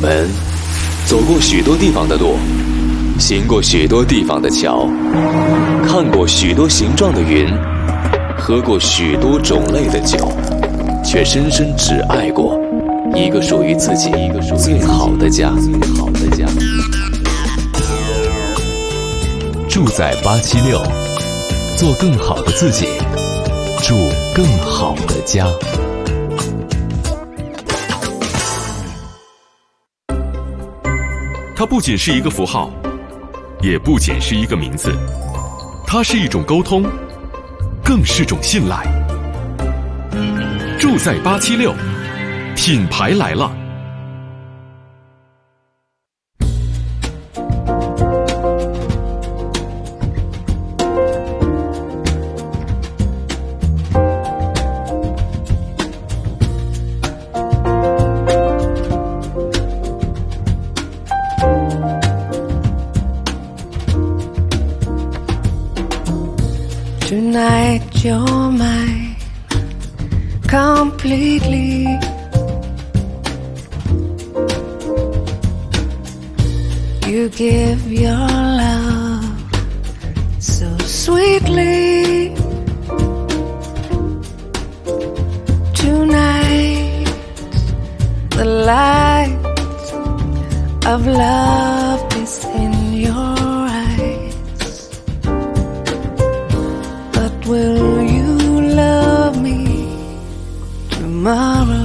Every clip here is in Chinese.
们走过许多地方的路，行过许多地方的桥，看过许多形状的云，喝过许多种类的酒，却深深只爱过一个属于自己最好的家。住在876，做更好的自己，住更好的家。 它不仅是一个符号，也不仅是一个名字，它是一种沟通，更是种信赖。住在876，品牌来了。 Tonight you're mine completely. You give your love so sweetly. Tonight the light of love is in your Will you love me tomorrow?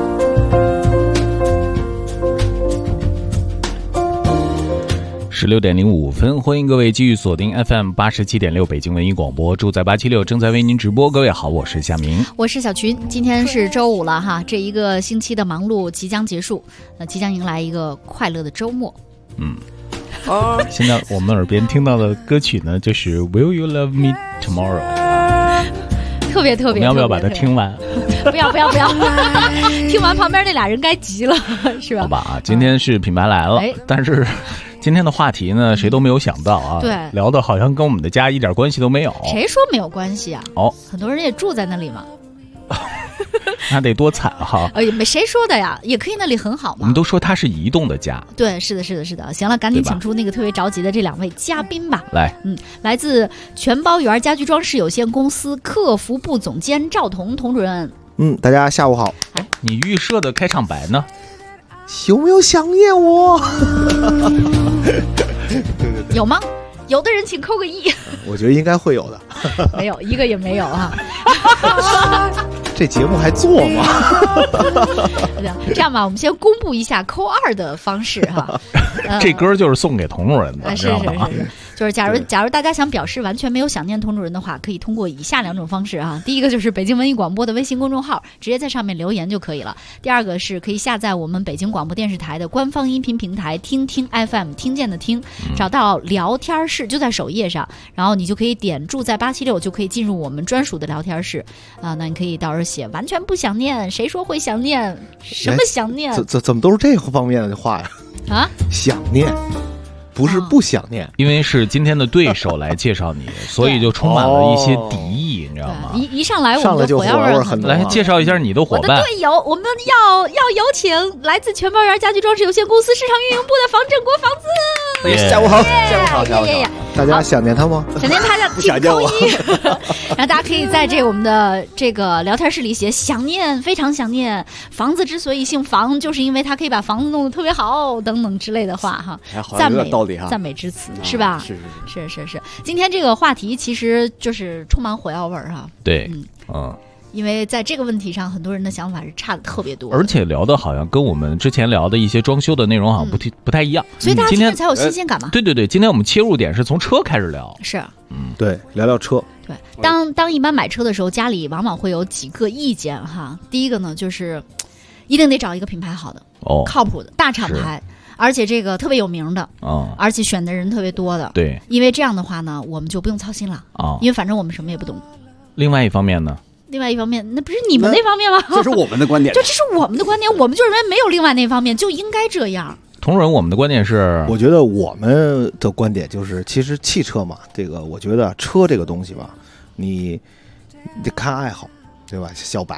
16:05，欢迎各位继续锁定 FM 87.6北京文艺广播，住在876正在为您直播。各位好，我是夏明， 我是小群。今天是周五了哈，这一个星期的忙碌即将结束，即将迎来一个快乐的周末。 现在我们耳边听到的歌曲呢，就是 Will You Love Me Tomorrow， 特别我们要不要把它听完？ 不要听完旁边那俩人该急了，是吧？ 好吧，今天是品牌来了，但是今天的话题呢，谁都没有想到啊， 对， 聊的好像跟我们的家一点关系都没有。 谁说没有关系啊？很多人也住在那里嘛。 那得多惨哈！ 谁说的呀？也可以那里很好嘛。 我们都说它是移动的家。 对，是的。行了，赶紧请出那个特别着急的这两位嘉宾吧。来自全包园家居装饰有限公司客服部总监赵彤主任。 大家下午好。 你预设的开场白呢？ 有没有想念我？ 有吗？有的人请扣个1。 我觉得应该会有的。 没有，一个也没有啊。 这节目还做吗？ 这样吧，我们先公布一下扣2的方式哈。 这歌就是送给童主任的， 是。就是假如大家想表示完全没有想念童主任的话，可以通过以下2种方式啊。第一个就是北京文艺广播的微信公众号，直接在上面留言就可以了。第二个是可以下载我们北京广播电视台的官方音频平台听听 FM， 听见的听，找到聊天室就在首页上，然后你就可以点住在876，就可以进入我们专属的聊天室啊。那你可以到时候写完全不想念，谁说会想念？什么想念？ 怎么都是这方面的话呀？想念。不是不想念， 因为是今天的对手来介绍你，所以就充满了一些敌意，你知道吗？ 一上来我们的火药味很来介绍一下你的伙伴。 我的队友，我们要有请来自全包园家居装饰有限公司市场运营部的房振国房子。 下午好，下午好。大家想念他吗？ 想念他的请扣1。然后大家可以在我们的这个聊天室里写想念，非常想念。房子之所以姓房，就是因为他可以把房子弄得特别好，等等之类的话哈。赞美道理哈，赞美之词是吧？是。今天这个话题其实就是充满火药味哈。 对， 因为在这个问题上，很多人的想法是差的特别多， 而且聊的好像跟我们之前聊的一些装修的内容好像不太一样， 所以大家今天才有新鲜感嘛。 对，今天我们切入点是从车开始聊， 是， 对，聊聊车。 对，当一般买车的时候，家里往往会有几个意见哈。第一个呢，就是一定得找一个品牌好的，靠谱的大厂牌。而且这个特别有名的，而且选的人特别多的， 对， 因为这样的话呢，我们就不用操心了，因为反正我们什么也不懂。 另外一方面呢？ 那不是你们那方面吗？ 这是我们的观点， 这是我们的观点，我们就认为没有另外那方面，就应该这样。 同仁，我们的观点是， 我觉得我们的观点就是，其实汽车嘛，这个我觉得车这个东西吧，你得看爱好，对吧？小白嘛，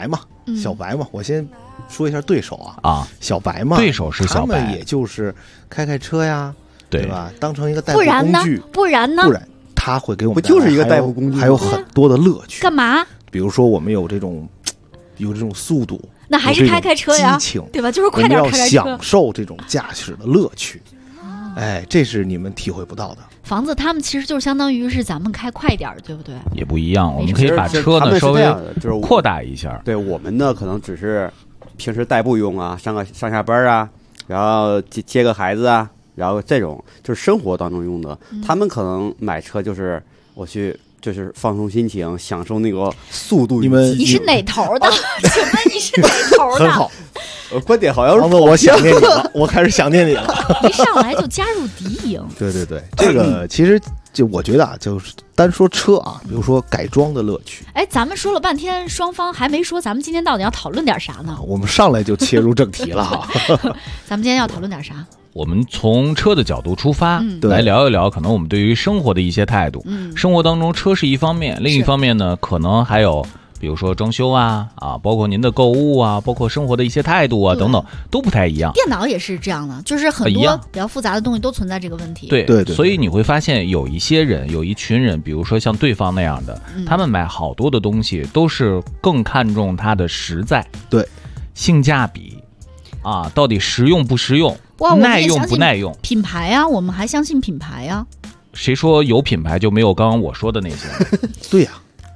小白嘛，我先说一下对手啊，小白嘛， 对手是小白， 他们也就是开车呀，对吧？当成一个代步工具，不然呢？ 他会给我们不就是一个代步工具， 还有很多的乐趣。 干嘛？ 比如说我们有这种速度， 那还是开车呀， 激情， 对吧？就是快点开车， 我们要享受这种驾驶的乐趣。哎，这是你们体会不到的。 房子他们其实就相当于是咱们开快点，对不对？ 也不一样，我们可以把车呢稍微就是扩大一下。 对，我们呢可能只是平时代步用啊，上下班啊，然后接个孩子啊，然后这种就是生活当中用的。他们可能买车就是我去。就是放松心情，享受那个速度。 你是哪头的？请问你是哪头的？ 很好， 观点好像是我想念你了，我开始想念你了。 一上来就加入敌营。 对，这个其实就我觉得就是单说车啊，比如说改装的乐趣。 哎，咱们说了半天，双方还没说咱们今天到底要讨论点啥呢？ 我们上来就切入正题了哈。 咱们今天要讨论点啥？ 我们从车的角度出发，来聊一聊可能我们对于生活的一些态度。生活当中车是一方面，另一方面呢，可能还有比如说装修啊，包括您的购物啊，包括生活的一些态度啊等等，都不太一样。 电脑也是这样的，就是很多比较复杂的东西都存在这个问题。 对，所以你会发现有一些人，有一群人，比如说像对方那样的，他们买好多的东西都是更看重它的实在， 对， 性价比到底实用不实用，耐用不耐用， 品牌啊，我们还相信品牌啊。 谁说有品牌就没有刚刚我说的那些？ 对呀，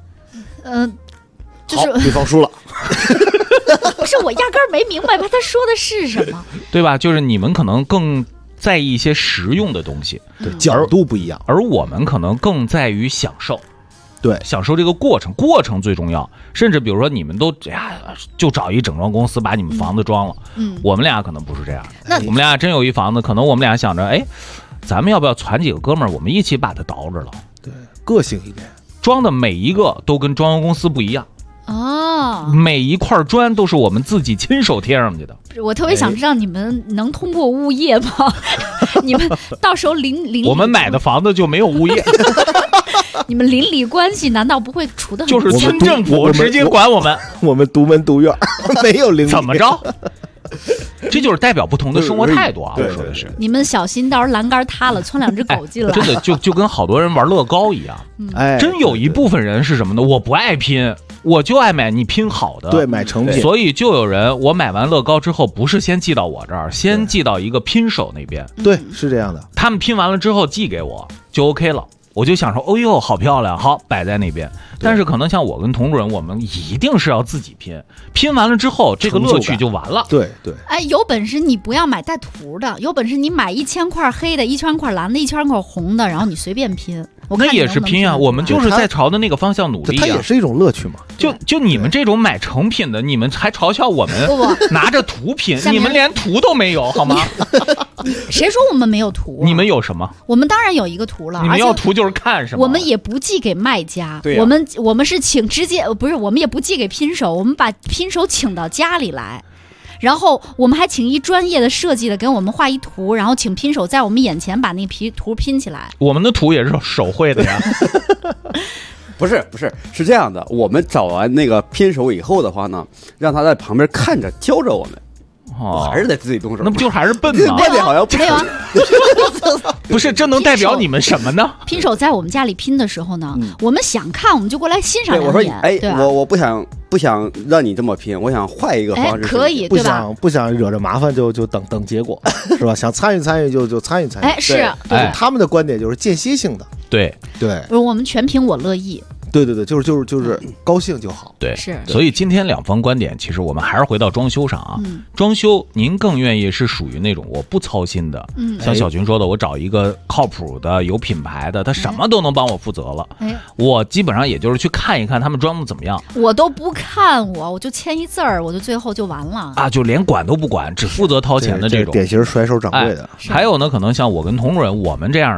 就是对方输了。 不是，我压根儿没明白他说的是什么， 对吧？就是你们可能更在意一些实用的东西， 对，角度不一样， 而我们可能更在于享受。 对， 享受这个过程最重要。甚至比如说你们都就找一整装公司把你们房子装了，我们俩可能不是这样的。那我们俩真有一房子，可能我们俩想着，哎，咱们要不要攒几个哥们儿，我们一起把它捯饬了？ 对，个性一点， 装的每一个都跟装修公司不一样。每一块砖都是我们自己亲手贴上去的。 我特别想知道你们能通过物业吗？你们到时候邻我们买的房子就没有物业。 你们邻里关系难道不会处得很就是村政府直接管我们？ 我们独门独院，没有邻里。 怎么着？这就是代表不同的生活态度啊！我说的是， 你们小心，到时候栏杆塌了，窜两只狗进来。 真的就跟好多人玩乐高一样。真有一部分人是什么呢？我不爱拼，我就爱买你拼好的， 对，买成品。 所以就有人，我买完乐高之后，不是先寄到我这儿，先寄到一个拼手那边。 对，是这样的。 他们拼完了之后寄给我，就 OK 了。我就想说，哦呦，好漂亮，好摆在那边。但是可能像我跟童主任，我们一定是要自己拼，拼完了之后，这个乐趣就完了。 对。 哎，有本事你不要买带图的，有本事你买1000块黑的，1000块蓝的，1000块红的，然后你随便拼。我看那也是拼啊，我们就是在朝着那个方向努力啊。 它也是一种乐趣嘛。 就你们这种买成品的，你们还嘲笑我们拿着图拼，你们连图都没有好吗？ 谁说我们没有图？ 你们有什么？ 我们当然有一个图了。 你们要图就是看什么？ 我们也不寄给卖家， 对啊， 我们是请直接不是，我们也不寄给拼手，我们把拼手请到家里来。然后我们还请一专业的设计的给我们画一图，然后请拼手在我们眼前把那个图拼起来。 我们的图也是手绘的呀。 不是，是这样的，我们找完那个拼手以后的话呢，让他在旁边看着教着我们。我还是得自己动手， 那不就还是笨吗？ 观点好像没有啊。 不是，这能代表你们什么呢？ 拼手在我们家里拼的时候呢，我们想看我们就过来欣赏两眼。 我说，我不想让你这么拼，我想换一个方式。 可以，对吧？ 不想惹着麻烦就等结果，是吧？想参与就参与。 哎，是， 他们的观点就是间歇性的。 对， 不是我们全凭我乐意。 对，就是高兴就好。 对， 是。 所以今天两方观点，其实我们还是回到装修上啊。装修，您更愿意是属于那种我不操心的，像小群说的，我找一个靠谱的、有品牌的，他什么都能帮我负责了。我基本上也就是去看一看他们装的怎么样。 我都不看，我就签一字儿，我就最后就完了啊，就连管都不管，只负责掏钱的这种典型甩手掌柜的。 还有呢，可能像我跟童主任我们这样的。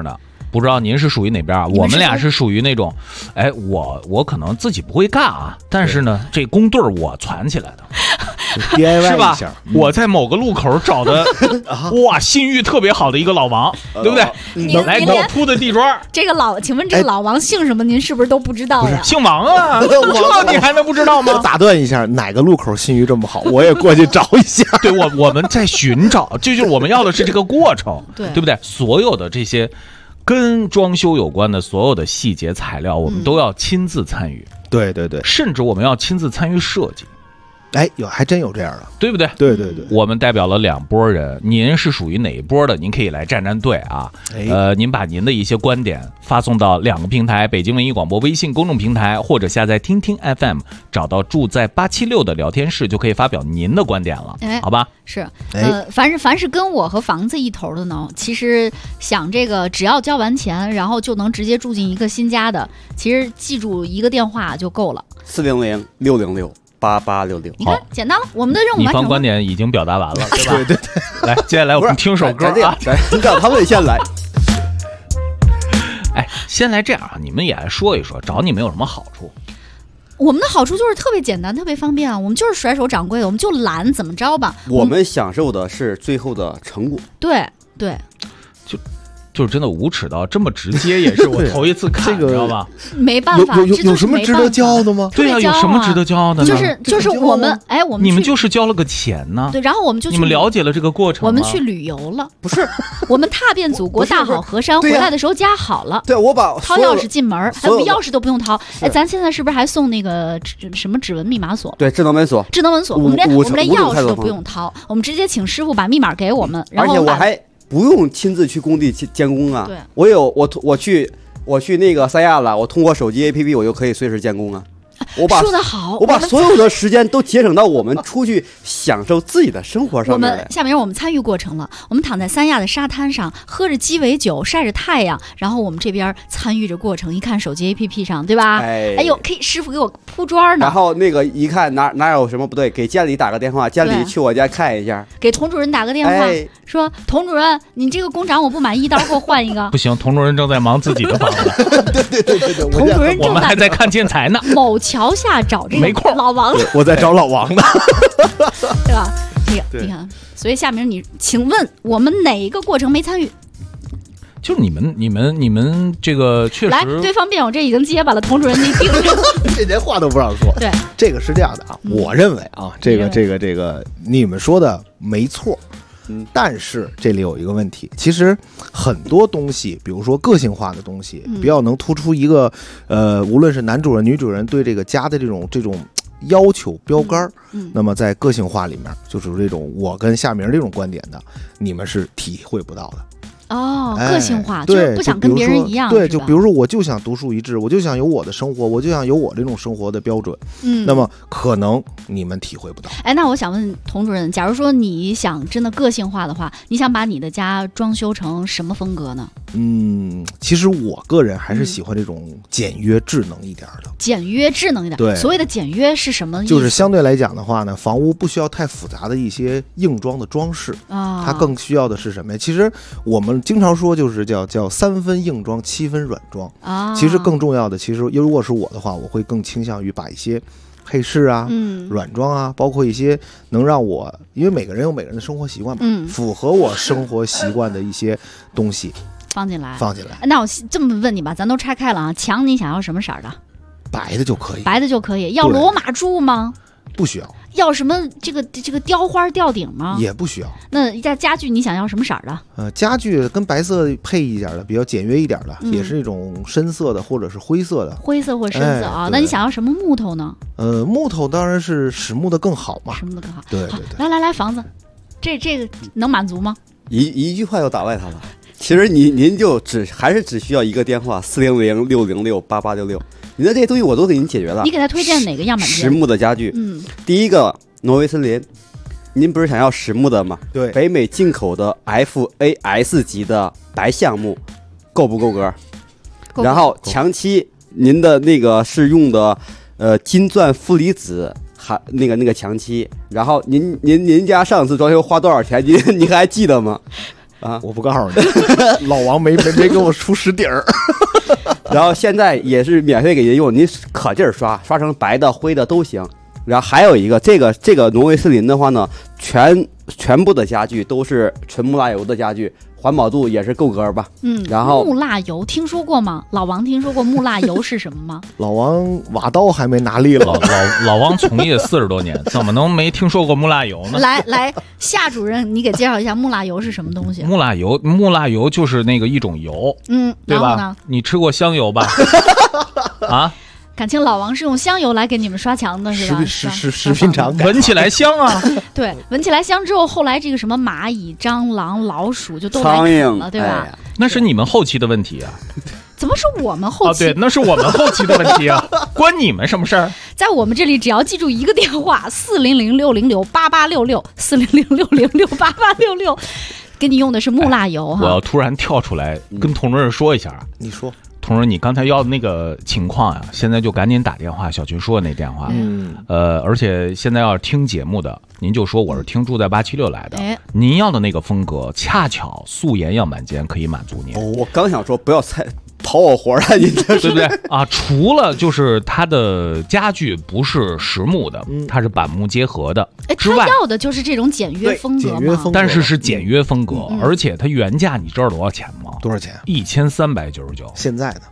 不知道您是属于哪边啊？我们俩是属于那种，哎，我可能自己不会干啊，但是呢，这工队我攒起来的。 DIY 是吧一下？ 我在某个路口找的，哇，信誉特别好的一个老王，对不对？来给我铺的地砖。 这个请问这个老王姓什么？您是不是都不知道呀？ 姓王啊，这你还能不知道吗？ 打断一下，哪个路口信誉这么好？我也过去找一下。 对，我们在寻找，就是我们要的是这个过程， 对不对？所有的这些跟装修有关的所有的细节材料，我们都要亲自参与。 对对对， 甚至我们要亲自参与设计。 哎，还真有这样的， 对不对？ 对对对， 我们代表了2拨人，您是属于哪一波的？您可以来站队啊。您把您的一些观点发送到2个平台：北京文艺广播微信公众平台，或者下载听听 FM， 找到住在876的聊天室，就可以发表您的观点了。好吧？ 是，凡是跟我和房子一头的呢，其实想这个只要交完钱，然后就能直接住进一个新家的，其实记住一个电话就够了 ，400-606-8866。 你看，简单了，我们的任务完成了。 你方观点已经表达完了，对吧？ 对对对。 来，接下来我们听首歌啊。 让他们先来。 哎，先来这样啊，你们也来说一说，找你们有什么好处？ 我们的好处就是特别简单，特别方便啊。我们就是甩手掌柜的，我们就懒，怎么着吧？ 我们享受的是最后的成果。 对对。 就是真的无耻到这么直接，也是我头一次看， 这个知道吧？ 没办法， 有什么值得骄傲的吗？ 对啊，有什么值得骄傲的呢？ 就是我们，哎，我们你们就是交了个钱呢。 对，然后我们就你们了解了这个过程， 我们去旅游了，不是？我们踏遍祖国，大好河山，回来的时候家好了。 对，我把掏钥匙进门，还有钥匙都不用掏。哎，咱现在是不是还送那个什么指纹密码锁？ 对，智能门锁。 智能门锁，我们连钥匙都不用掏，我们直接请师傅把密码给我们，然后而且我还不用亲自去工地监工啊！ 对， 我去那个三亚了，我通过手机 APP 我就可以随时监工啊。 说得好， 我把所有的时间都节省到我们出去享受自己的生活上面来。 下面我们参与过程了，我们躺在三亚的沙滩上，喝着鸡尾酒，晒着太阳，然后我们这边参与着过程，一看手机 APP 上，对吧？哎呦，可以师傅给我铺砖呢。 然后那个一看哪有什么不对，给监理打个电话，监理去我家看一下， 给童主任打个电话，说童主任，你这个工长我不满意，到时候给我换一个。 不行，童主任正在忙自己的房子。 对， 童主任我们还在看建材呢。 某桥下找这个老王， 我在找老王呢， 对吧？这个你看，所以下面请问我们哪一个过程没参与？ 就是你们这个确实来，对方辩友这已经结巴了，童主任你盯着， 这连话都不让说。 对， 这个是这样的啊，我认为啊，这个你们说的没错。但是这里有一个问题，其实很多东西，比如说个性化的东西，比较能突出一个无论是男主人、女主人对这个家的这种要求标杆，那么在个性化里面，就是这种我跟夏明这种观点的，你们是体会不到的。 哦，个性化，就是不想跟别人一样。 对，就比如说，我就想独树一帜，我就想有我的生活，我就想有我这种生活的标准。那么可能你们体会不到。 哎，那我想问童主任，假如说你想真的个性化的话，你想把你的家装修成什么风格呢？ 其实我个人还是喜欢这种简约智能一点的。 简约智能一点， 对， 所谓的简约是什么意思？ 就是相对来讲的话呢，房屋不需要太复杂的一些硬装的装饰啊，它更需要的是什么呀？其实我们经常说就是叫3分硬装7分软装啊。其实更重要的，其实如果是我的话，我会更倾向于把一些配饰啊、软装啊，包括一些能让我，因为每个人有每个人的生活习惯嘛，符合我生活习惯的一些东西放进来。 那我这么问你吧，咱都拆开了啊，墙你想要什么色的？ 白的就可以。 白的就可以。要罗马柱吗？ 不需要。 要什么这个雕花吊顶吗？ 也不需要。 那家具你想要什么色的？ 家具跟白色配一点的，比较简约一点的，也是一种深色的或者是灰色的。 灰色或深色啊。那你想要什么木头呢？ 木头当然是实木的更好嘛。 实木的更好。 对。 来，房子，这个能满足吗？ 一句话就打败他了。其实您就还是只需要一个电话400-606-8866。你的这些东西我都给您解决了。 你给他推荐哪个样板间？ 实木的家具。第一个挪威森林，您不是想要实木的吗？ 对。 北美进口的 FAS 级的白橡木，够不够格？然后墙漆，您的那个是用的金钻负离子那个墙漆。然后您家上次装修花多少钱？您还记得吗？ 啊， 我不告诉你，老王没给我出实底儿。 然后现在也是免费给人用，你可劲儿刷成白的、灰的都行。然后还有一个，这个挪威森林的话呢，全部的家具都是纯木蜡油的家具，环保度也是够格吧。然后木蜡油听说过吗？老王听说过木蜡油是什么吗？ 老王瓦刀还没拿利了， 老王从业40多年，怎么能没听说过木蜡油呢？ 来，夏主任，你给介绍一下木蜡油是什么东西？ 木蜡油就是那个一种油，对吧？ 然后呢？ 你吃过香油吧？啊？ 感情老王是用香油来给你们刷墙的，是吧？ 食品厂闻起来香啊！ 对，闻起来香之后，后来这个什么蚂蚁、蟑螂、老鼠就都来苍啃了，对吧？ 那是你们后期的问题啊！ 怎么是我们后期？ 对，那是我们后期的问题啊，关你们什么事儿？ 在我们这里，只要记住一个电话：400-606-8866，400-606-8866，给你用的是木蜡油哈。 我要突然跳出来跟同志说一下， 你说。 同志，你刚才要的那个情况呀，现在就赶紧打电话，小群说的那电话。而且现在要是听节目的，您就说我是听住在876来的。您要的那个风格，恰巧素颜样板间可以满足您。 我刚想说不要跑我活了，你这对不对啊？除了就是它的家具不是实木的，它是板木结合的之外， 他要的就是这种简约风格嘛。 但是简约风格，而且它原价你知道多少钱吗？ 多少钱 ？1399。 现在的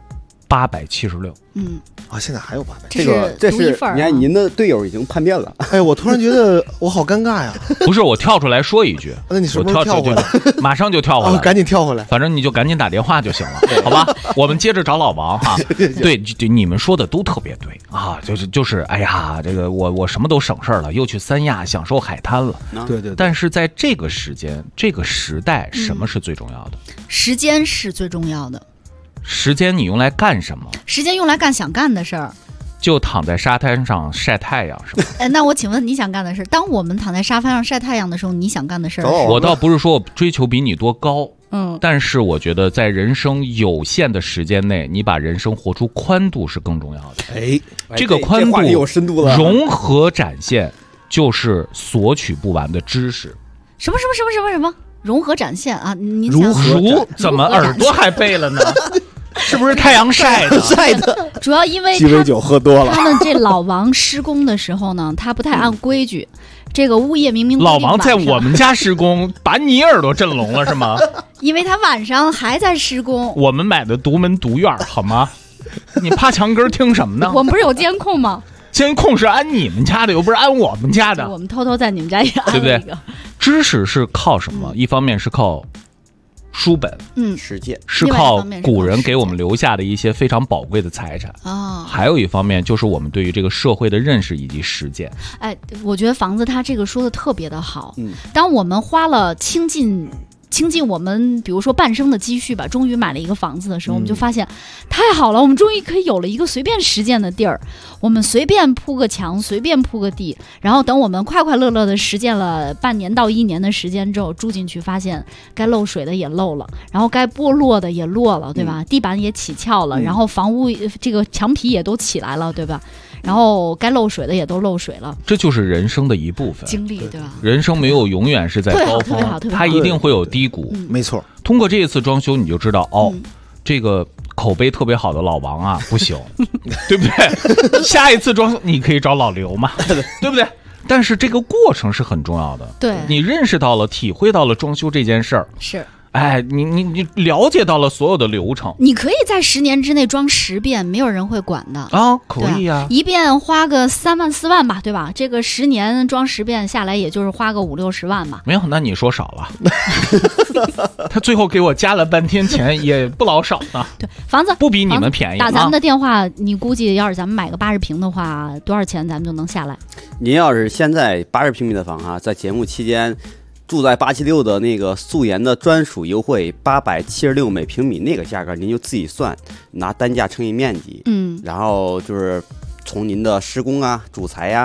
876。 现在还有800。 这是你看您的队友已经叛变了。 哎，我突然觉得我好尴尬呀。 不是，我跳出来说一句。 那你什么时候跳回来？ 马上就跳回来， 赶紧跳回来。 反正你就赶紧打电话就行了，好吧？我们接着找老王哈。对，你们说的都特别对啊，就是，哎呀，这个我什么都省事儿了，又去三亚享受海滩了。 对。 但是在这个时间、这个时代，什么是最重要的？ 时间是最重要的。 时间你用来干什么？ 时间用来干想干的事儿。 就躺在沙滩上晒太阳是吗？ 那我请问你想干的事儿，当我们躺在沙发上晒太阳的时候，你想干的事儿？ 我倒不是说我追求比你多高，但是我觉得在人生有限的时间内，你把人生活出宽度是更重要的。这个宽度有深度了， 融合展现就是索取不完的知识。 什么？融合展现啊！你如怎么耳朵还背了呢？是不是太阳晒的？ 主要因为鸡尾酒喝多了。 他们这老王施工的时候呢，他不太按规矩。这个物业明明老王在我们家施工，把你耳朵震聋了是吗？ 因为他晚上还在施工。 我们买的独门独院好吗？你趴墙根听什么呢？ 我们不是有监控吗？ 监控是按你们家的，又不是按我们家的。 我们偷偷在你们家也按了一个。对不对？ 知识是靠什么？一方面是靠书本， 实践， 是靠古人给我们留下的一些非常宝贵的财产还有一方面就是我们对于这个社会的认识以及实践。 我觉得房子他这个说的特别的好。当我们花了倾尽我们比如说半生的积蓄吧，终于买了一个房子的时候，我们就发现太好了，我们终于可以有了一个随便实践的地儿，我们随便铺个墙，随便铺个地，然后等我们快快乐乐的实践了半年到1年的时间之后，住进去发现该漏水的也漏了，然后该剥落的也落了，对吧？地板也起翘了，然后房屋这个墙皮也都起来了，对吧？然后该漏水的也都漏水了。 这就是人生的一部分经历，对吧？ 人生没有永远是在高峰，它一定会有低谷。 没错。 通过这一次装修，你就知道这个口碑特别好的老王啊不行，对不对？下一次装修你可以找老刘嘛，对不对？但是这个过程是很重要的。 对， 你认识到了、体会到了装修这件事儿。 是。 你了解到了所有的流程， 你可以在10年之内装10遍，没有人会管的啊，可以啊， 一遍花个3万4万吧，对吧？这个10年装10遍下来，也就是花个5、60万吧。 没有，那你说少了。他最后给我加了半天钱，也不老少呢。 对，房子不比你们便宜。 打咱们的电话，你估计要是咱们买个80平的话，多少钱咱们就能下来？ 您要是现在80平米的房在节目期间。住在876的那个素颜的专属优惠876每平米那个价格，您就自己算，拿单价乘以面积，然后就是从您的施工啊、主材呀，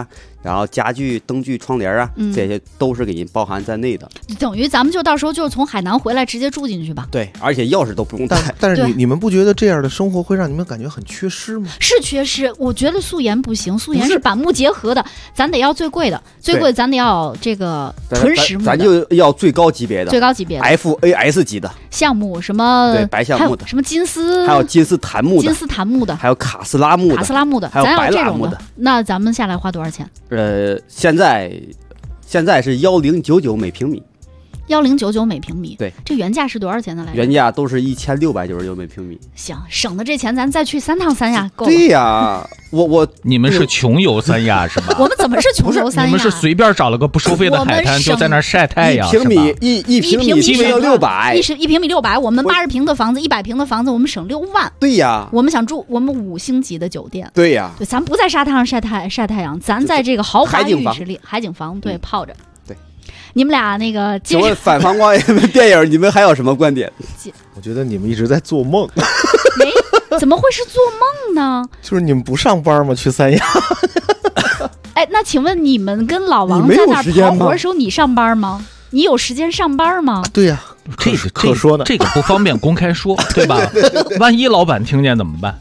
然后家具、灯具、窗帘啊，这些都是给您包含在内的。 等于咱们就到时候就从海南回来直接住进去吧。 对，而且钥匙都不用带。 但是你们不觉得这样的生活会让你们感觉很缺失吗？ 是缺失，我觉得素颜不行，素颜是板木结合的，咱得要最贵的，最贵咱得要这个纯实木的， 咱就要最高级别的FAS 级的橡木，什么对白橡木的， 什么金丝， 还有金丝檀木的，还有卡斯拉木的，还有白蜡木的。 那咱们下来花多少钱？ 现在是1099每平米。 1099每平米， 对， 这原价是多少钱的来着？ 原价都是1699每平米。 行，省的这钱咱再去3趟三亚够了。 对呀， 你们是穷游三亚是吧？ 我们怎么是穷游三亚？ 你们是随便找了个不收费的海滩就在那晒太阳， 一平米基本要600， 一平米600，我们80平的房子100平的房子我们省6万。 对呀， 我们想住我们5星级的酒店。 对呀， 对，咱不在沙滩上晒太阳，咱在这个豪华浴池里海景房对泡着。你们俩那个， 请问反方光电影，你们还有什么观点？ 我觉得你们一直在做梦。 怎么会是做梦呢？ 就是你们不上班吗？去三亚？ 哎，那请问你们跟老王在那儿跑活的时候，你上班吗？你有时间上班吗？ 对呀， 这个可说呢， 这个不方便公开说，对吧？万一老板听见怎么办？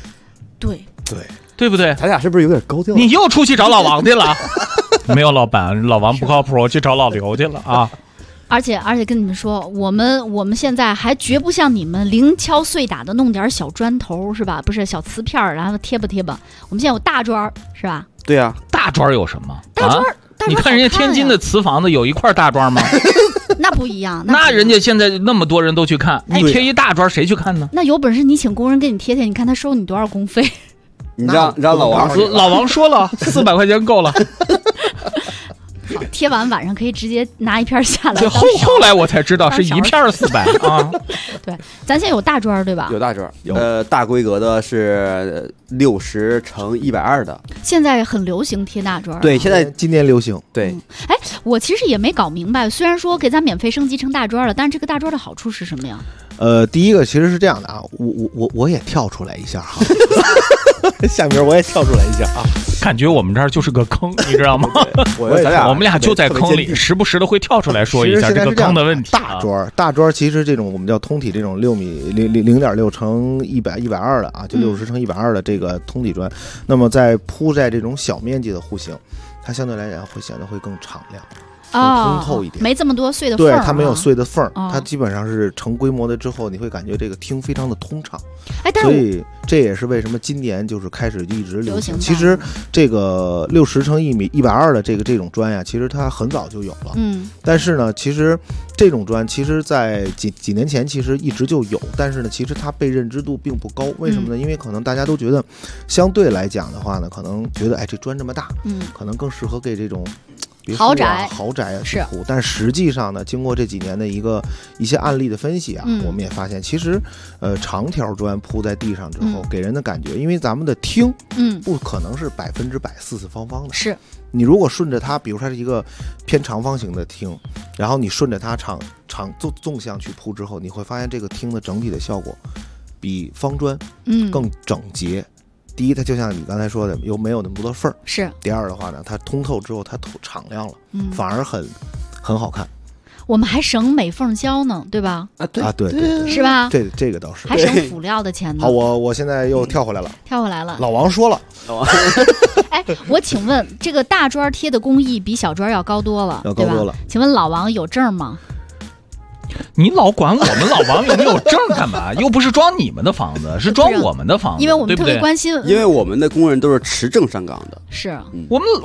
对不对？ 咱俩是不是有点高调？ 你又出去找老王去了？没有，老板，老王不靠谱，去找老刘去了啊！ 而且跟你们说，我们现在还绝不像你们零敲碎打的弄点小砖头是吧？不是小瓷片然后贴吧。我们现在有大砖是吧？ 对呀， 大砖有什么？ 大砖， 你看人家天津的瓷房子有一块大砖吗？ 那不一样， 那人家现在那么多人都去看，你贴一大砖谁去看呢？ 那有本事你请工人给你贴，你看他收你多少工费？ 你让老王说了，400块钱够了。 好，贴完晚上可以直接拿一片下来。 后来我才知道是一片400啊。 对，咱现在有大砖对吧？ 有大砖，大规格的是60乘120的。 现在很流行贴大砖。 对，现在今年流行。 对， 哎，我其实也没搞明白，虽然说给咱免费升级成大砖了，但是这个大砖的好处是什么呀？ 第一个其实是这样的啊，我也跳出来一下哈。下面我也跳出来一下啊， 感觉我们这儿就是个坑，你知道吗？我们俩就在坑里，时不时的会跳出来说一下这个坑的问题。 大砖其实这种我们叫通体这种6米0.6乘120的啊，就60乘120的这个通体砖，那么在铺在这种小面积的户型，它相对来讲会显得会更敞亮。通透一点， 没这么多碎的缝儿， 对，它没有碎的缝儿，它基本上是成规模的之后，你会感觉这个厅非常的通畅。所以这也是为什么今年就是开始一直流行。其实这个60乘1米120的这种砖呀，其实它很早就有了，但是呢，其实这种砖其实在几年前其实一直就有，但是呢，其实它被认知度并不高。为什么呢？因为可能大家都觉得，相对来讲的话呢，可能觉得哎，这砖这么大，可能更适合给这种。 豪宅是，但实际上呢，经过这几年的一些案例的分析啊，我们也发现，其实长条砖铺在地上之后，给人的感觉，因为咱们的厅，不可能是100%四四方方的， 是你如果顺着它，比如它是一个偏长方形的厅，然后你顺着它纵向去铺之后，你会发现这个厅的整体的效果比方砖更整洁。第一，它就像你刚才说的，又没有那么多缝儿。是。第二的话呢，它通透之后，它敞亮了，反而很好看。 我们还省美缝胶呢，对吧？ 对， 是吧？ 这个倒是。 还省辅料的钱呢。 好，我现在又跳回来了。 老王说了。 哎，我请问这个大砖贴的工艺比小砖要高多了，对吧？请问老王有证吗？ 你老管我们老王有没有证干嘛？又不是装你们的房子，是装我们的房子， 因为我们特别关心， 因为我们的工人都是持证上岗的。 是， 我们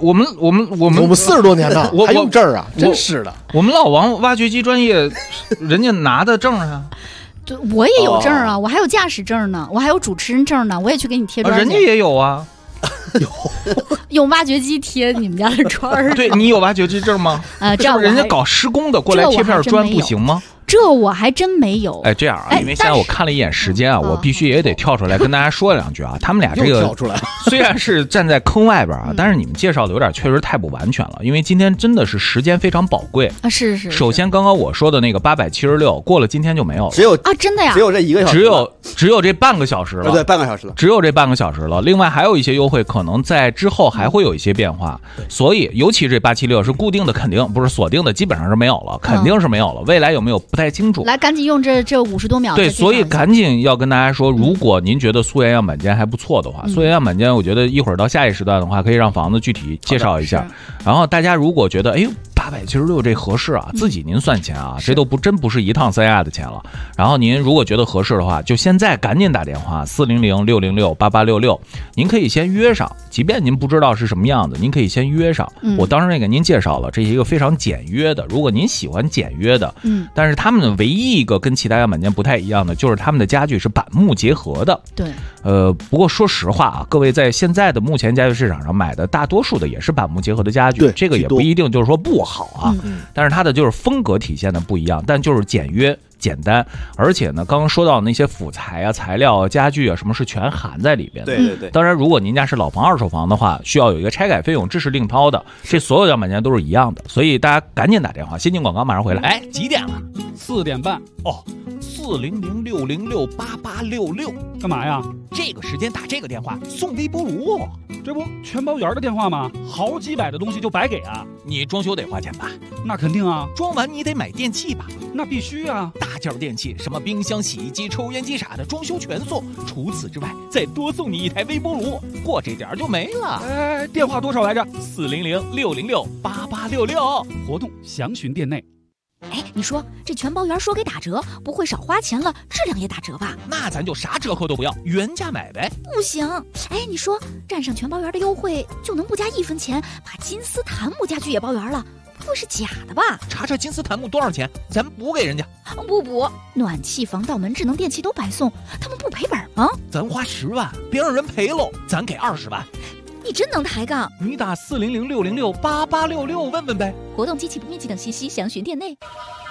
40多年了，还有证啊，真是的。 我们老王挖掘机专业，人家拿的证啊。 对，我也有证啊，我还有驾驶证呢，我还有主持人证呢，我也去给你贴砖。 人家也有啊。 用挖掘机贴你们家的砖儿。 对，你有挖掘机证吗？ 这样人家搞施工的过来贴片砖不行吗？ 这我还真没有。 哎，这样啊，因为现在我看了一眼时间啊，我必须也得跳出来跟大家说两句啊。他们俩这个跳出来虽然是站在坑外边啊，但是你们介绍的有点确实太不完全了，因为今天真的是时间非常宝贵啊。是。 首先，刚刚我说的那个876过了，今天就没有了。 只有啊，真的呀， 只有这1个小时， 只有这半个小时了。 对，半个小时了， 只有这半个小时了。另外还有一些优惠，可能在之后还会有一些变化。所以，尤其这876是固定的，肯定不是锁定的，基本上是没有了，肯定是没有了。未来有没有不太清楚。 来，赶紧用这50多秒。 对，所以赶紧要跟大家说，如果您觉得素颜样板间还不错的话，素颜样板间，我觉得一会儿到下一时段的话，可以让房子具体介绍一下。然后大家如果觉得，哎，876这合适啊，自己您算钱啊，这都真不是一趟3亚的钱了。然后您如果觉得合适的话，就现在赶紧打电话400-606-8866，您可以先约上，即便您不知道是什么样的，您可以先约上。我当时也给您介绍了，这是一个非常简约的。如果您喜欢简约的，但是他们唯一一个跟其他样板间不太一样的，就是他们的家具是板木结合的。 对。 不过说实话啊，各位在现在的目前家具市场上买的大多数的也是板木结合的家具，这个也不一定就是说不好啊。但是它的就是风格体现的不一样，但就是简约简单，而且呢，刚刚说到那些辅材啊、材料啊、家具啊，什么是全含在里边的。 对。 当然，如果您家是老房、二手房的话，需要有一个拆改费用，这是另掏的。这所有样板间都是一样的，所以大家赶紧打电话。先进广告，马上回来。哎，几点了 ？4点半。 哦，400-606-8866。 干嘛呀？ 这个时间打这个电话送微波炉， 这不全包圆的电话吗？好几百的东西就白给啊！ 你装修得花钱吧？ 那肯定啊。 装完你得买电器吧？ 那必须啊。 大件电器，什么冰箱、洗衣机、抽烟机啥的，装修全送。除此之外，再多送你一台微波炉，过这点就没了。 哎，电话多少来着 ？400-606-8866。 活动详询店内。 哎，你说这全包圆说给打折，不会少花钱了，质量也打折吧？ 那咱就啥折扣都不要，原价买呗。 不行，哎，你说占上全包圆的优惠，就能不加1分钱把金丝檀木家具也包圆了？不会是假的吧？ 查查金丝檀木多少钱，咱补给人家。 不补，暖气、防盗门、智能电器都白送，他们不赔本吗？ 咱花10万，别让人赔喽，咱给20万。 你真能抬杠！ 你打400-606-8866问问呗。 活动、机器不面积等信息详询店内。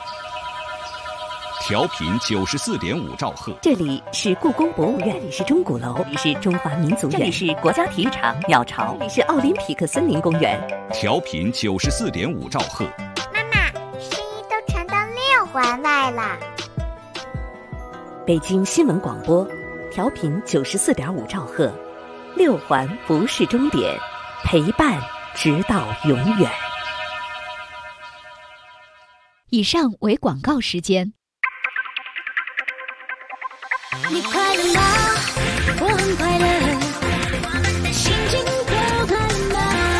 调频94.5兆赫， 这里是故宫博物院，这里是钟鼓楼，这里是中华民族院，这里是国家体育场鸟巢，这里是奥林匹克森林公园。 调频94.5兆赫。 妈妈，声音都传到6环外了。 北京新闻广播，调频94.5兆赫，6环不是终点，陪伴直到永远。 以上为广告时间。 你快乐吗？我很快乐，心情都快乐吗？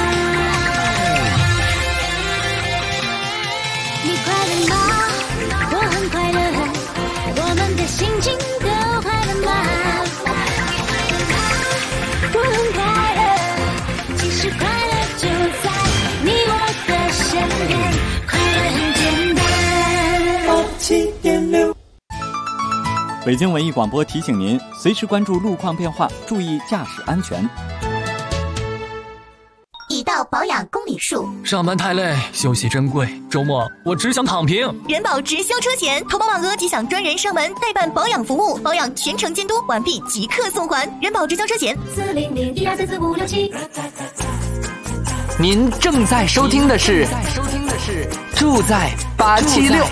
你快乐吗？我很快乐，我们的心情都快乐吗？我很快乐，其实快乐就在你我的身边，快乐很简单。87.6 北京文艺广播提醒您，随时关注路况变化，注意驾驶安全。 已到保养公里数， 上班太累，休息珍贵，周末我只想躺平。 人保直销车险，投保满额即享专人上门代办保养服务，保养全程监督，完毕即刻送还。人保直销车险400-1244567。 您正在收听的是住在876。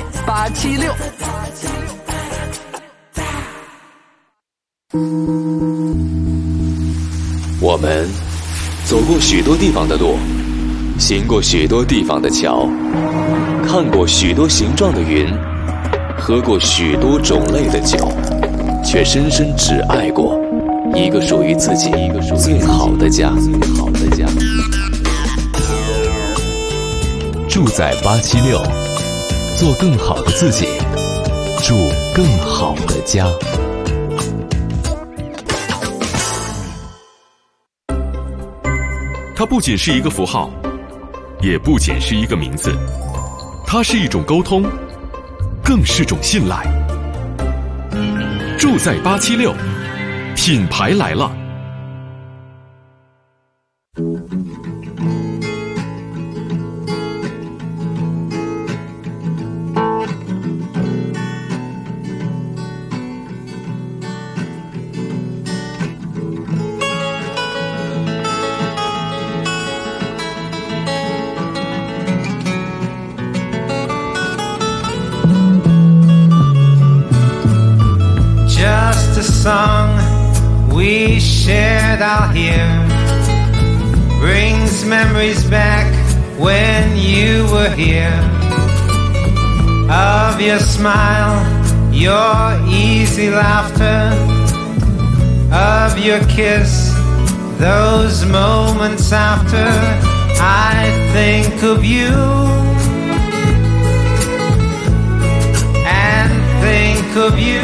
我们走过许多地方的路，行过许多地方的桥，看过许多形状的云，喝过许多种类的酒，却深深只爱过一个属于自己最好的家。住在876，做更好的自己，住更好的家。 它不仅是一个符号，也不仅是一个名字，它是一种沟通，更是种信赖。住在876，品牌来了。 a song we shared out here. Brings memories back when you were here. Of your smile, your easy laughter. Of your kiss, those moments after. I think of you and think of you。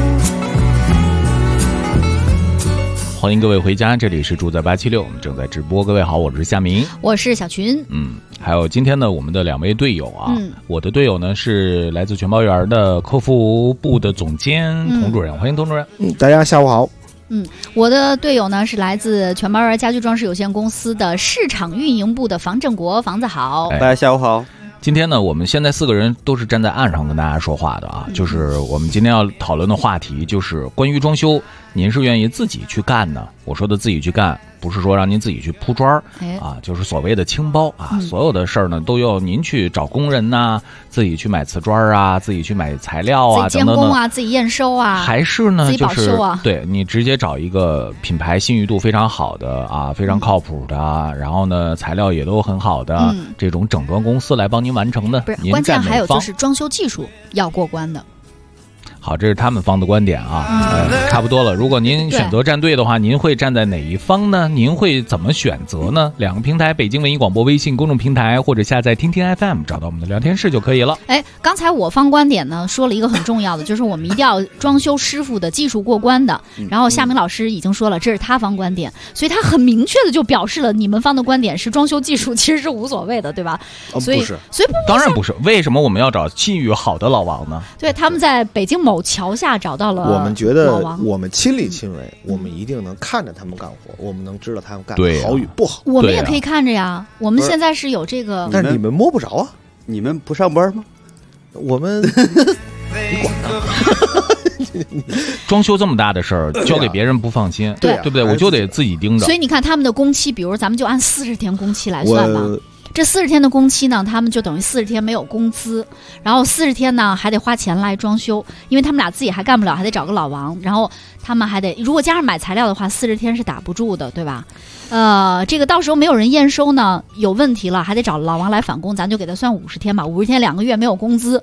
欢迎各位回家，这里是住在876，我们正在直播。各位好，我是夏明， 我是小群。 还有今天呢，我们的2位队友啊，我的队友呢是来自全包园的客服部的总监童主任，欢迎童主任。 大家下午好。 我的队友呢是来自全包园家居装饰有限公司的市场运营部的房振国，房子好。 大家下午好。 今天呢，我们现在4个人都是站在岸上跟大家说话的啊，就是我们今天要讨论的话题就是关于装修，您是愿意自己去干呢？我说的自己去干，不是说让您自己去铺砖啊，就是所谓的清包啊，所有的事儿呢都要您去找工人呐，自己去买瓷砖啊，自己去买材料啊， 自己监工啊，自己验收啊， 还是呢自己保修啊， 对你直接找一个品牌信誉度非常好的啊，非常靠谱的，然后呢材料也都很好的这种整装公司来帮您完成的。 不是，关键还有就是装修技术要过关的。 好，这是他们方的观点啊，差不多了。如果您选择站队的话，您会站在哪一方呢？您会怎么选择呢？2个平台：北京文艺广播微信公众平台，或者下载听听 FM， 找到我们的聊天室就可以了。 刚才我方观点呢说了一个很重要的，就是我们一定要装修师傅的技术过关的。然后夏明老师已经说了，这是他方观点，所以他很明确的就表示了你们方的观点是装修技术其实是无所谓的，对吧？所以当然不是。为什么我们要找信誉好的老王呢？ 对，他们在北京某桥下找到了。 我们觉得我们亲力亲为，我们一定能看着他们干活，我们能知道他们干的好与不好。 我们也可以看着呀，我们现在是有这个， 但是你们摸不着啊。 你们不上班吗？ 我们你管他。 装修这么大的事儿，交给别人不放心，对不对？我就得自己盯着。 所以你看他们的工期，比如咱们就按40天工期来算吧。这40天的工期呢，他们就等于40天没有工资，然后40天呢还得花钱来装修，因为他们俩自己还干不了，还得找个老王，然后他们还得如果加上买材料的话，40天是打不住的，对吧？这个到时候没有人验收呢，有问题了，还得找老王来返工，咱就给他算50天吧，50天2个月没有工资，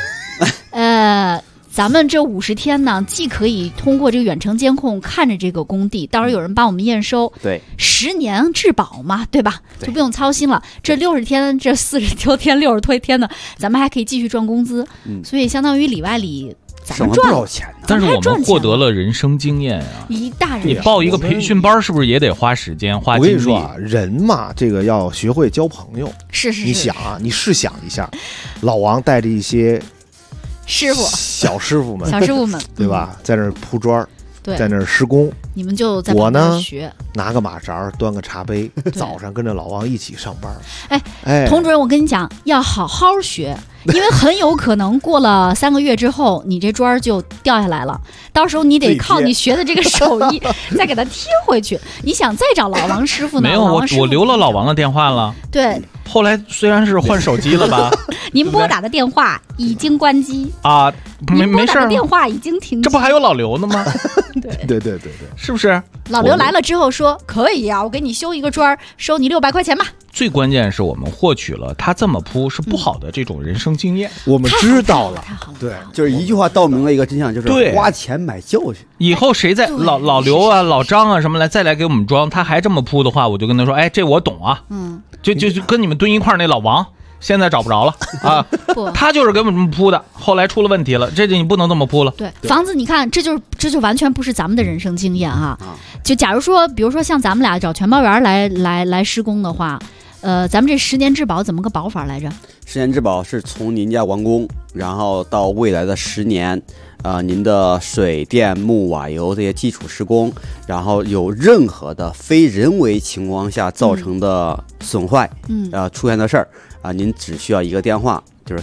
咱们这50天呢，既可以通过这个远程监控看着这个工地，到时候有人帮我们验收， 对 ，10年质保嘛，对吧？就不用操心了。这60天，这40多天、60多天呢，咱们还可以继续赚工资，所以相当于里外里咱们赚不少钱呢。 但是我们获得了人生经验啊， 一大人。 你报一个培训班，是不是也得花时间、花精力？ 我跟你说啊，人嘛，这个要学会交朋友。 是。 你想啊，你试想一下，老王带着一些。 师傅， 小师傅们，对吧？在那儿铺砖，在那儿施工， 你们就在我呢学， 拿个马扎，端个茶杯，早上跟着老王一起上班。 童主任，我跟你讲，要好好学，因为很有可能过了3个月之后，你这砖就掉下来了，到时候你得靠你学的这个手艺再给它贴回去。你想再找老王师傅呢？ 没有，我留了老王的电话了。 对。 后来虽然是换手机了吧， 您拨打的电话已经关机啊，没事， 电话已经停机， 这不还有老刘呢吗？ 对， 是不是？ 老刘来了之后说可以啊，我给你修一个砖，收你600块钱吧。 最关键是我们获取了他这么铺是不好的这种人生经验， 我们知道了， 对，就是一句话道明了一个真相，就是花钱买教训。 以后谁在老刘啊、老张啊什么再来给我们装，他还这么铺的话，我就跟他说，这我懂啊，就跟你们蹲一块儿那老王。现在找不着了啊！他就是给我们铺的，后来出了问题了，这就你不能这么铺了。 对，房子你看，这就完全不是咱们的人生经验啊！就假如说，比如说像咱们俩找全包园来施工的话，咱们这10年质保怎么个保法来着 ？10年质保是从您家完工，然后到未来的10年，您的水电木瓦油这些基础施工，然后有任何的非人为情况下造成的损坏，出现的事儿。您只需要一个电话，就是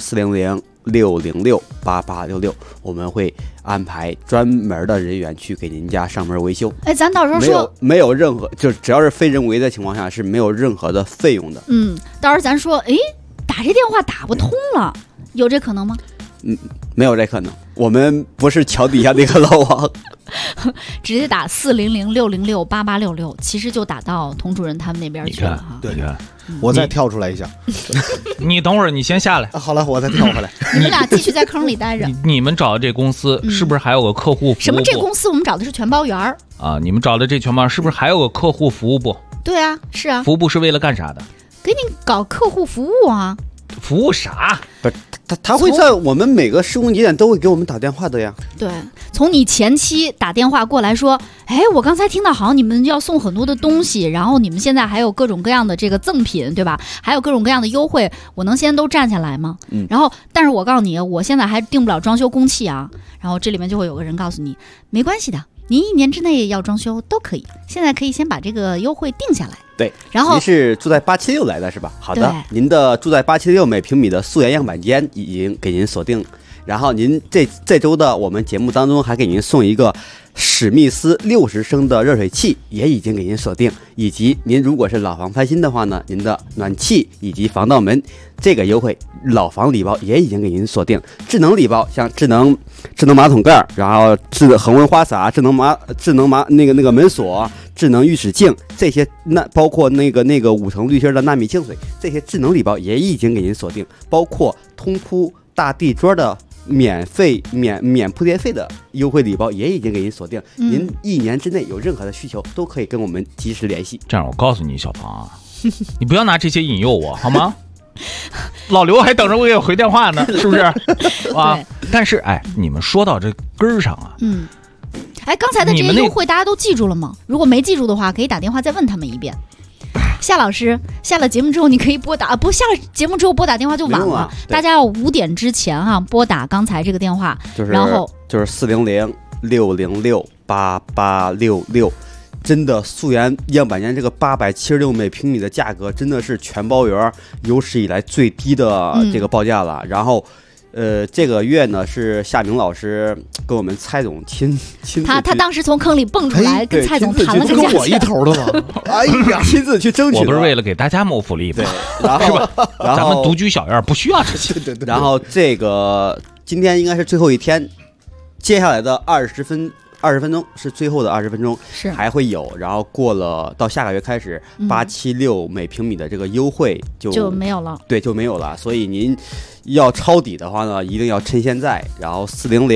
400-606-8866，我们会安排专门的人员去给您家上门维修。 咱到时候说没有任何，就只要是非人为的情况下是没有任何的费用的。 到时候咱说，打这电话打不通了，有这可能吗？ 没有这可能。我们不是桥底下那个老王。 直接打400-606-8866，其实就打到童主任他们那边去了哈。 对，我再跳出来一下。 你等会儿，你先下来。 好了，我再跳回来。 你们俩继续在坑里待着。 你们找的这公司是不是还有个客户服务部？ 什么？这公司我们找的是全包员儿啊。你们找的这全包是不是还有个客户服务部？ 对啊，是啊。 服务部是为了干啥的？ 给你搞客户服务啊。 服务啥？ 不是他会在我们每个施工节点都会给我们打电话的呀。 对，从你前期打电话过来说，哎，我刚才听到好像你们要送很多的东西，然后你们现在还有各种各样的这个赠品，对吧？还有各种各样的优惠，我能先都站下来吗？然后，但是我告诉你，我现在还定不了装修工期啊。然后这里面就会有个人告诉你，没关系的，您1年之内要装修都可以，现在可以先把这个优惠定下来。 对， 然后您是住在876来的是吧？好的，您的住在876每平米的素颜样板间已经给您锁定，然后您这周的我们节目当中还给您送一个史密斯60升的热水器，也已经给您锁定，以及您如果是老房翻新的话呢，您的暖气以及防盗门这个优惠老房礼包也已经给您锁定。智能礼包像智能马桶盖，然后恒温花洒、智能那个门锁、智能浴室镜这些，包括那个5层滤芯的纳米净水，这些智能礼包也已经给您锁定，包括通铺大地砖的免铺垫费的优惠礼包也已经给您锁定。您1年之内有任何的需求都可以跟我们及时联系。 这样，我告诉你，小庞啊，你不要拿这些引诱我好吗？老刘还等着我给我回电话呢，是不是？啊！但是哎，你们说到这根儿上啊， 刚才的这些优惠大家都记住了吗？如果没记住的话，可以打电话再问他们一遍。夏老师，下了节目之后你可以拨打，不下了节目之后拨打电话就晚了，大家要5点之前拨打刚才这个电话，然后就是400-606-8866。真的素颜样板间这个876每平米的价格真的是全包圆有史以来最低的这个报价了。然后这个月呢是夏明老师跟我们蔡总亲他当时从坑里蹦出来跟蔡总谈了个价钱， 跟我一头的吗？哎呀， 亲自去争取。 我不是为了给大家谋福利吗？ 然后是吧？咱们独居小院不需要这些。 对。 然后这个今天应该是最后一天，接下来的20分钟是最后的20分钟， 是还会有，然后过了到下个月开始，876每平米的这个优惠就没有了， 对，就没有了。所以您要抄底的话呢，一定要趁现在。然后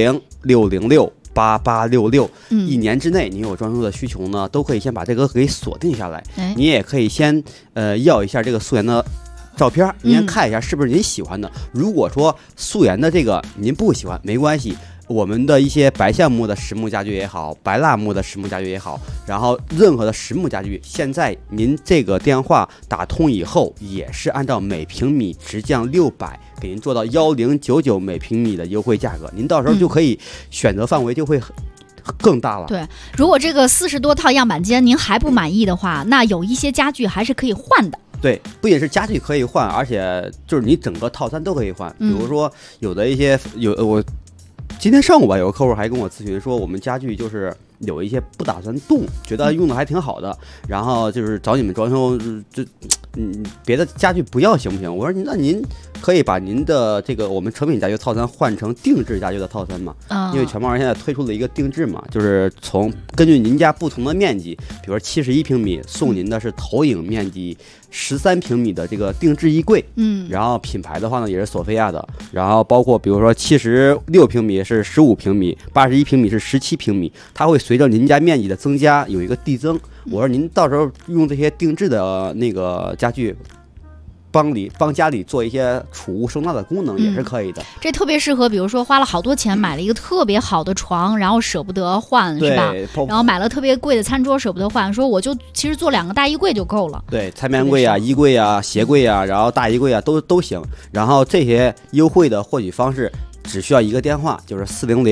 400-606-8866，1年之内您有装修的需求呢，都可以先把这个给锁定下来。你也可以先要一下这个素颜的照片，您先看一下是不是您喜欢的。如果说素颜的这个您不喜欢，没关系。我们的一些白橡木的实木家具也好，白蜡木的实木家具也好，然后任何的实木家具，现在您这个电话打通以后，也是按照每平米直降600，给您做到1099每平米的优惠价格。您到时候就可以选择范围就会更大了。 对，如果这个40多套样板间您还不满意的话，那有一些家具还是可以换的。 对，不仅是家具可以换，而且就是你整个套餐都可以换。比如说有的一些我。今天上午吧，有个客户还跟我咨询说，我们家具就是有一些不打算动，觉得用的还挺好的，然后就是找你们装修，别的家具不要行不行？我说那您可以把您的这个我们成品家具套餐换成定制家具的套餐嘛，因为全猫现在推出了一个定制嘛，就是根据您家不同的面积，比如说71平米送您的是投影面积13平米的这个定制衣柜，然后品牌的话呢也是索菲亚的，然后包括比如说76平米是15平米，81平米是17平米，它会随着您家面积的增加有一个递增。我说您到时候用这些定制的那个家具帮家里做一些储物收纳的功能也是可以的。 这特别适合比如说花了好多钱买了一个特别好的床，然后舍不得换，是吧？然后买了特别贵的餐桌舍不得换，说我就其实做2个大衣柜就够了。 对，餐面柜啊、衣柜啊、鞋柜啊，然后大衣柜啊都行。然后这些优惠的获取方式只需要一个电话，就是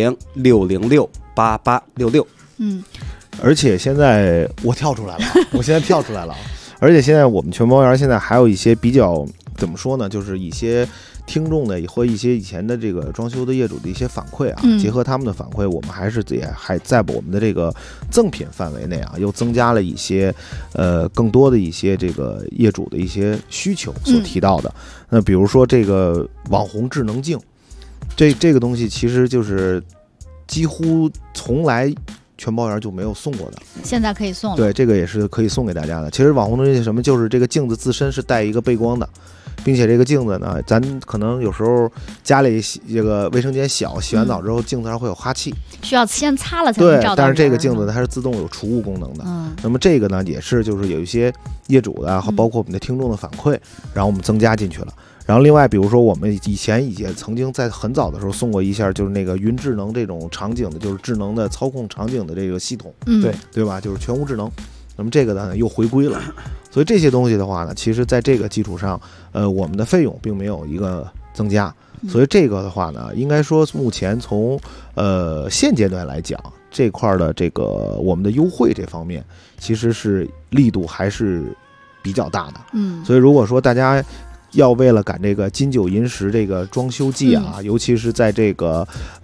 400-606-8866。 而且现在我跳出来了，而且现在我们全包园现在还有一些比较怎么说呢，就是一些听众的和一些以前的这个装修的业主的一些反馈啊，结合他们的反馈，我们还在我们的这个赠品范围内啊，又增加了一些更多的一些这个业主的一些需求所提到的。那比如说这个网红智能镜，这个东西其实就是几乎从来全包圆就没有送过的， 现在可以送了。 对，这个也是可以送给大家的。其实网红东西什么，就是这个镜子自身是带一个背光的，并且这个镜子呢，咱可能有时候家里这个卫生间小，洗完澡之后镜子上会有哈气， 需要先擦了才能照到。 对，但是这个镜子呢，它是自动有除雾功能的。那么这个呢，也是就是有一些业主的，包括我们的听众的反馈，然后我们增加进去了。然后另外，比如说我们以前也曾经在很早的时候送过一下，就是那个云智能这种场景的，就是智能的操控场景的这个系统，对吧？就是全屋智能。那么这个呢又回归了，所以这些东西的话呢，其实在这个基础上，我们的费用并没有一个增加，所以这个的话呢，应该说目前从现阶段来讲，这块的这个我们的优惠这方面，其实是力度还是比较大的。所以如果说大家要为了赶这个金九银十这个装修季啊，尤其是在这个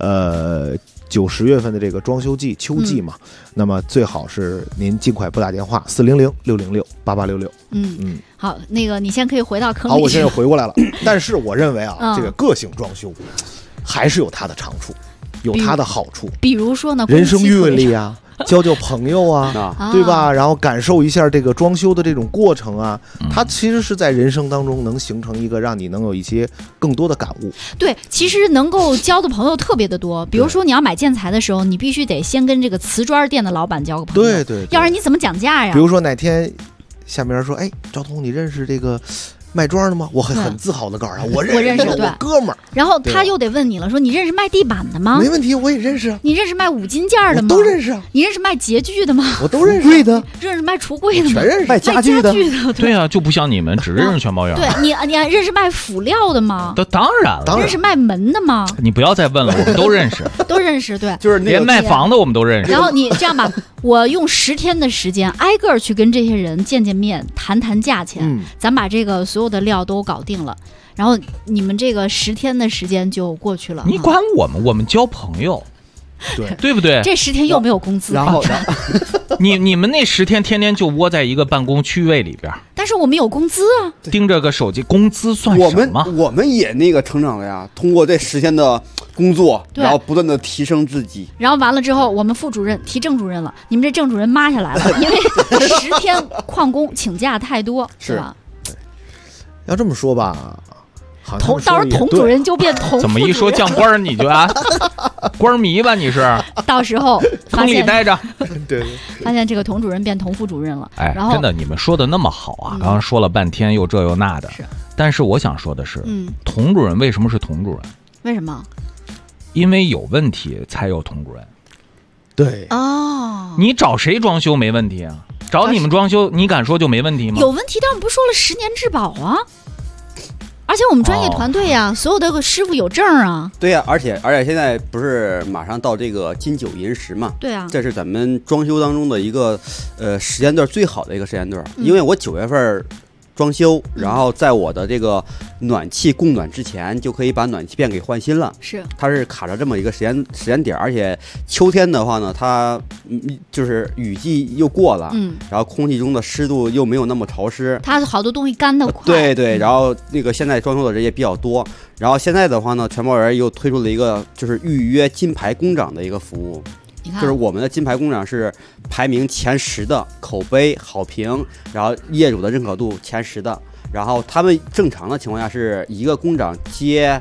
9、10月份的这个装修季秋季嘛，那么最好是您尽快拨打电话400-606-8866。 好，那个你先可以回到坑里。 好，我现在又回过来了。但是我认为啊，这个个性装修还是有它的长处，有它的好处。 比如说呢， 人生阅历啊。交朋友啊，对吧？然后感受一下这个装修的这种过程啊，它其实是在人生当中能形成一个让你能有一些更多的感悟。 对，其实能够交的朋友特别的多。比如说你要买建材的时候，你必须得先跟这个瓷砖店的老板交个朋友， 对， 要不然你怎么讲价呀？ 比如说哪天下面人说，哎，赵彤，你认识这个卖砖的吗？我很自豪的告诉他，我认识，我哥们儿。 然后他又得问你了，说你认识卖地板的吗？ 没问题，我也认识啊。 你认识卖5金件的吗？ 我都认识啊。 你认识卖洁具的吗？ 我都认识。柜的， 认识卖橱柜的吗？ 全认识。 卖家具的， 对啊，就不像你们只认识全包圆。 对你认识卖辅料的吗？ 当然了。 认识卖门的吗？ 你不要再问了，我们都认识， 都认识。对， 就是连卖房的我们都认识。 然后你这样吧，我用10天的时间，挨个去跟这些人见面，谈价钱，咱把这个所有的料都搞定了，然后你们这个10天的时间就过去了。 你管我们交朋友，对不对？ 这10天又没有工资， 然后你们那10天天天就窝在一个办公区位里边， 但是我们有工资啊， 盯着个手机，工资算什么？ 我们也那个成长了呀，通过这10天的工作，然后不断的提升自己。 然后完了之后，我们副主任提正主任了，你们这正主任抹下来了，因为10天旷工请假太多，是吧？ 要这么说吧， 到时候童主任就变童。 怎么一说降官你就官迷吧？你是？ 到时候坑里待着， 对， 发现这个童主任变童副主任了。 哎， 然后真的，你们说的那么好啊，刚刚说了半天又这又那的。但是我想说的是，童主任为什么是童主任？ 为什么？因为有问题才有童主任。 对哦， 你找谁装修没问题啊？找你们装修，你敢说就没问题吗？ 有问题，但我们不说了10年质保啊！而且我们专业团队呀，所有的师傅有证啊。 对呀，而且现在不是马上到这个金9银10嘛？ 对啊， 这是咱们装修当中的一个时间段最好的一个时间段，因为我9月份装修，然后在我的这个暖气供暖之前，就可以把暖气片给换新了。它是卡着这么一个时间点，而且秋天的话呢，它就是雨季又过了，然后空气中的湿度又没有那么潮湿， 它好多东西干得快。对，然后那个现在装修的人也比较多，然后现在的话呢，全包圆又推出了一个就是预约金牌工长的一个服务。就是我们的金牌工长是排名前10的，口碑好评，然后业主的认可度前10的，然后他们正常的情况下是一个工长接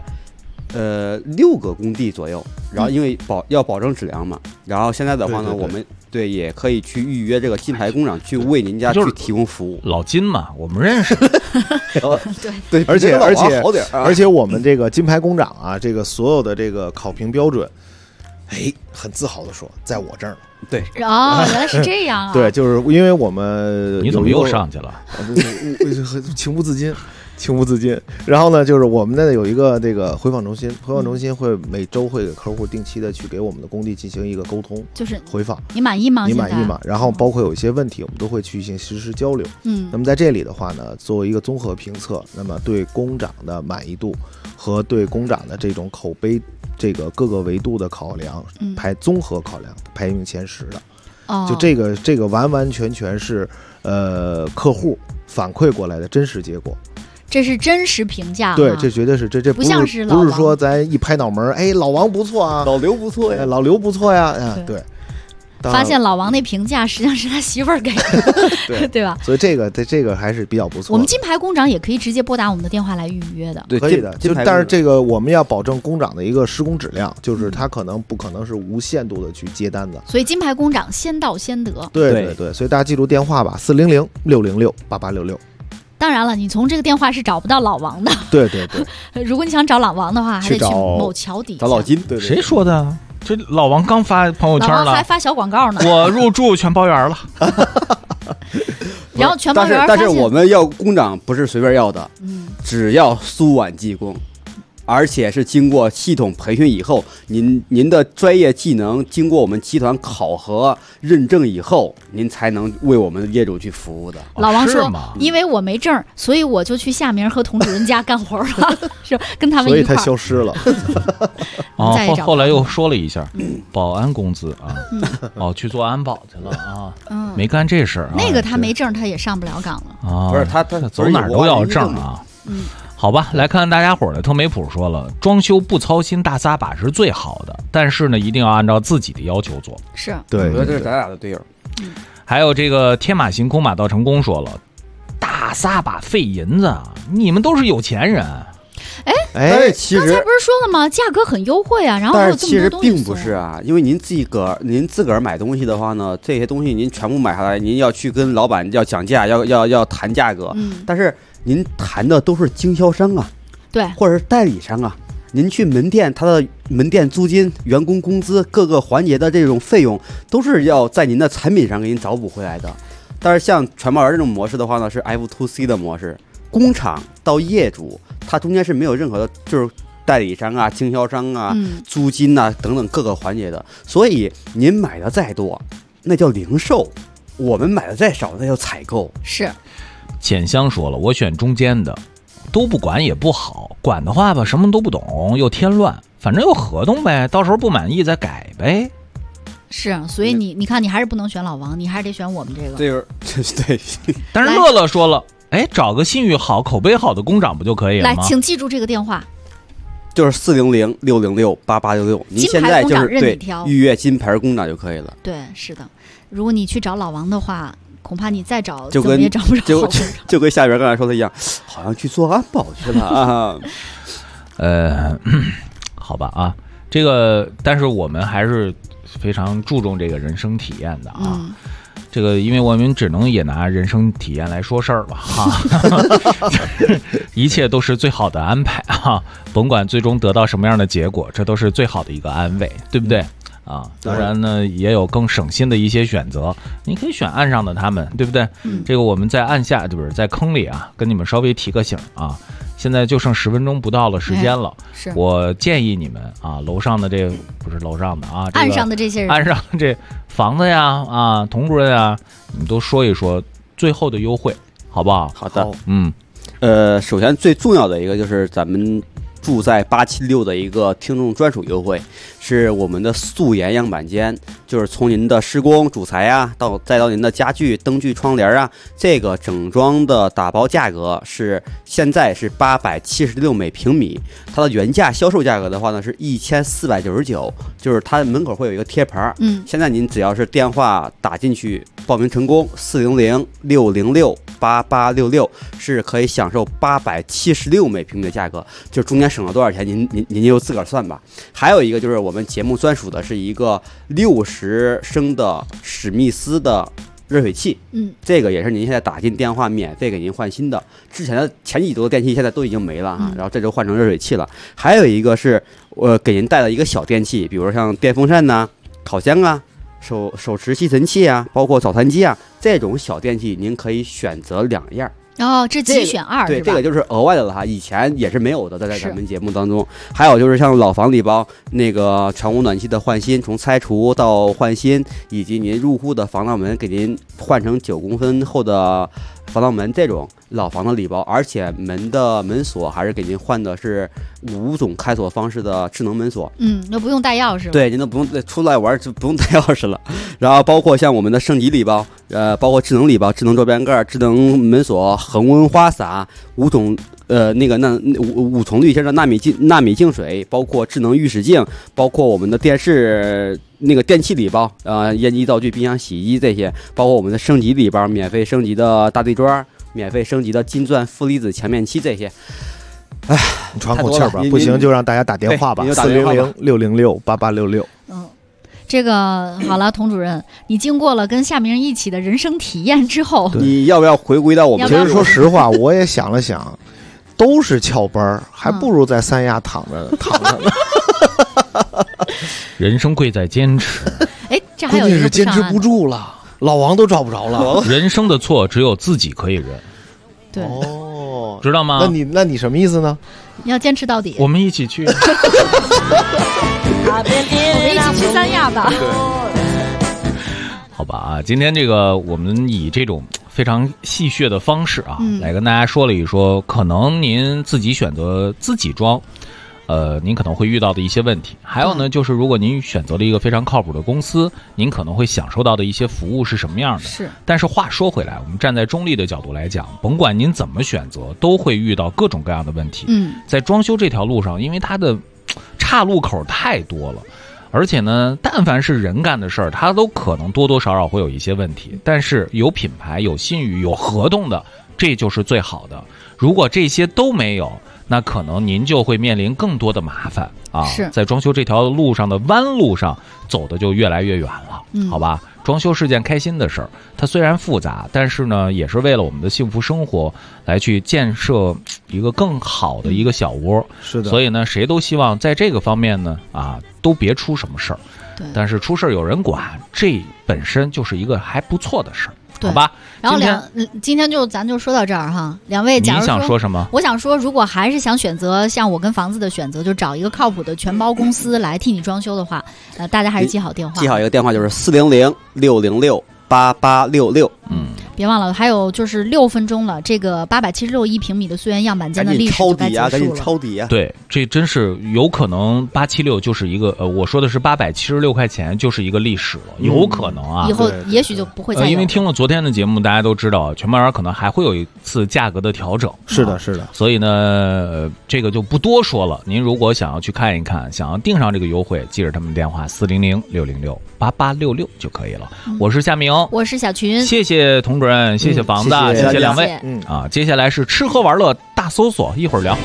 6个工地左右，然后因为要保证质量嘛，然后现在的话呢，我们也可以去预约这个金牌工长去为您家去提供服务。 老金嘛，我们认识。 对，而且我们这个金牌工长啊，这个所有的这个考评标准。很自豪的说，在我这儿。 对哦，原来是这样啊！ 对，就是因为我们你怎么又上去了？ 情不自禁。然后呢，就是我们那有一个这个回访中心，会每周会给客户定期的去给我们的工地进行一个沟通， 就是回访。 你满意吗？ 然后包括有一些问题，我们都会去进行实时交流。那么在这里的话呢，作为一个综合评测，那么对工长的满意度和对工长的这种口碑。这个各个维度的考量，综合考量排名前10的，就这个完完全全是客户反馈过来的真实结果， 这是真实评价。 对，这绝对是这不像是不是说咱一拍脑门，哎，老王不错啊， 老刘不错呀， 对。 发现老王那评价实际上是他媳妇儿给的，对吧？ 所以这个还是比较不错的。 我们金牌工长也可以直接拨打我们的电话来预约的， 对，可以的。但是这个我们要保证工长的一个施工质量，就是他不可能是无限度的去接单的。 所以金牌工长先到先得。 对，所以大家记住电话吧，400-606-8866。 当然了，你从这个电话是找不到老王的。 对。 如果你想找老王的话，还得去某桥底下找老金。对， 谁说的？这老王刚发朋友圈了， 老王还发小广告呢。 我入住全包圆了。 然后全包圆， 但是我们要工长不是随便要的，只要苏碗技工。而且是经过系统培训以后，您的专业技能经过我们集团考核认证以后，您才能为我们的业主去服务的。 老王说，因为我没证，所以我就去夏明和童主任家干活了，是跟他们一块儿。 所以他消失了。 后来又说了一下，保安工资啊，去做安保去了啊，没干这事儿。 那个他没证，他也上不了岗了啊。 不是他走哪儿都要证啊。好吧，来看看大家伙的特美普说了，装修不操心大撒把是最好的，但是呢，一定要按照自己的要求做。 是， 对， 我觉得这是咱俩的队友。 还有这个天马行空马到成功说了，大撒把费银子，你们都是有钱人。 但是其实刚才不是说了吗？价格很优惠啊，然后还有这么多东西。 但是其实并不是啊，因为您自个儿买东西的话呢，这些东西您全部买下来，您要去跟老板要讲价，要谈价格。但是您谈的都是经销商啊， 对， 或者是代理商啊。您去门店，它的门店租金、员工工资各个环节的这种费用，都是要在您的产品上给您找补回来的。但是像全包圆这种模式的话呢，是 F2C 的模式，工厂到业主，它中间是没有任何的，就是代理商啊、经销商啊、租金啊等等各个环节的。所以您买的再多，那叫零售；我们买的再少，那叫采购。 是。 浅香说了，我选中间的。都不管也不好，管的话吧，什么都不懂，又添乱，反正有合同呗，到时候不满意再改呗。 是，所以你看，你还是不能选老王，你还是得选我们这个。 对。 但是乐乐说了，哎，找个信誉好、口碑好的工长不就可以了吗？ 来，请记住这个电话， 就是400-606-8866。您现在就是对预约金牌工长就可以了。 对，是的。如果你去找老王的话，恐怕你再找就跟也找不着就跟下边刚才说的一样，好像去做安保去了啊。 好吧啊，这个但是我们还是非常注重这个人生体验的啊。这个因为我们只能也拿人生体验来说事儿了哈，一切都是最好的安排啊，甭管最终得到什么样的结果，这都是最好的一个安慰，对不对？啊，当然呢，也有更省心的一些选择，你可以选岸上的他们，对不对？这个我们在岸下，就是在坑里啊，跟你们稍微提个醒啊。现在就剩10分钟不到了时间了，我建议你们啊，楼上的这个不是楼上的啊， 岸上的这些人， 岸上这房子呀啊，童主任啊，你们都说一说最后的优惠，好不好？ 好的，首先最重要的一个就是咱们住在876的一个听众专属优惠，是我们的素颜样板间，就是从您的施工主材啊，再到您的家具、灯具、窗帘啊，这个整装的打包价格现在是876每平米，它的原价销售价格的话呢是1499，就是它门口会有一个贴牌。现在您只要是电话打进去报名成功，400-606-8866是可以享受876每平米的价格，就中间省了多少钱，您就自个儿算吧。还有一个就是我们节目专属的是一个60升的史密斯的热水器，这个也是您现在打进电话免费给您换新的，之前的前几周的电器现在都已经没了啊，然后这周换成热水器了。还有一个是给您带了一个小电器，比如像电风扇呐、烤箱啊、手持吸尘器啊，包括早餐机啊，这种小电器您可以选择2样。 哦，这7选2， 对，这个就是额外的了哈，以前也是没有的，在咱们节目当中。还有就是像老房礼包那个全屋暖气的换新，从拆除到换新，以及您入户的防盗门给您换成9公分厚的防盗门，这种老房的礼包，而且门的门锁还是给您换的是5种开锁方式的智能门锁， 那不用带钥匙了。 对，您都不用出来玩就不用带钥匙了。然后包括像我们的升级礼包，包括智能礼包、智能桌边盖、智能门锁、恒温花洒5种 5重滤芯的纳米净水，包括智能浴室镜，包括我们的电视那个电器礼包，烟机灶具、冰箱、洗衣机这些，包括我们的升级礼包，免费升级的大地砖，免费升级的金钻负离子墙面漆这些。哎， 你喘口气吧，不行就让大家打电话吧，400-606-8866。 这个好了，童主任，你经过了跟夏明一起的人生体验之后， 你要不要回归到我们？ 其实说实话，我也想了想，都是翘班，还不如在三亚躺着呢。 人生贵在坚持。 哎，这还有一个是坚持不住了，老王都找不着了。 人生的错只有自己可以认。 对。 哦， 知道吗？ 那你什么意思呢？ 你要坚持到底。 我们一起去。 我们一起去三亚吧。 好吧啊，今天这个我们以这种非常戏谑的方式啊，来跟大家说了一说，可能您自己选择自己装，您可能会遇到的一些问题。还有呢，就是如果您选择了一个非常靠谱的公司，您可能会享受到的一些服务是什么样的？ 是。 但是话说回来，我们站在中立的角度来讲，甭管您怎么选择，都会遇到各种各样的问题。在装修这条路上，因为它的岔路口太多了，而且呢，但凡是人干的事儿，它都可能多多少少会有一些问题。但是有品牌、有信誉、有合同的，这就是最好的。如果这些都没有，那可能您就会面临更多的麻烦啊！在装修这条路上的弯路上走的就越来越远了，好吧？装修是件开心的事儿，它虽然复杂，但是呢，也是为了我们的幸福生活来去建设一个更好的一个小窝。 是的， 所以呢，谁都希望在这个方面呢，都别出什么事儿。 对， 但是出事儿有人管，这本身就是一个还不错的事儿。好吧， 然后今天咱就说到这儿哈。两位，假如你想说什么？ 我想说，如果还是想选择像我跟房子的选择，就找一个靠谱的全包公司来替你装修的话，大家还是记好电话。 记好一个电话就是400-606-8866。 别忘了，还有就是6分钟了，这个8761平米的溯源样板间的历史就该结束了。 赶紧抄底啊！ 对，这真是有可能876就是一个我说的是876块钱就是一个历史了，有可能啊。 以后也许就不会再有。 因为听了昨天的节目，大家都知道全包园可能还会有一次价格的调整。 是的，是的。 所以呢，这个就不多说了。您如果想要去看一看，想要订上这个优惠，记着他们电话400-606-8866就可以了。我是夏明， 我是小群， 谢谢童主任，谢谢房子，谢谢两位。接下来是吃喝玩乐大搜索，一会儿聊。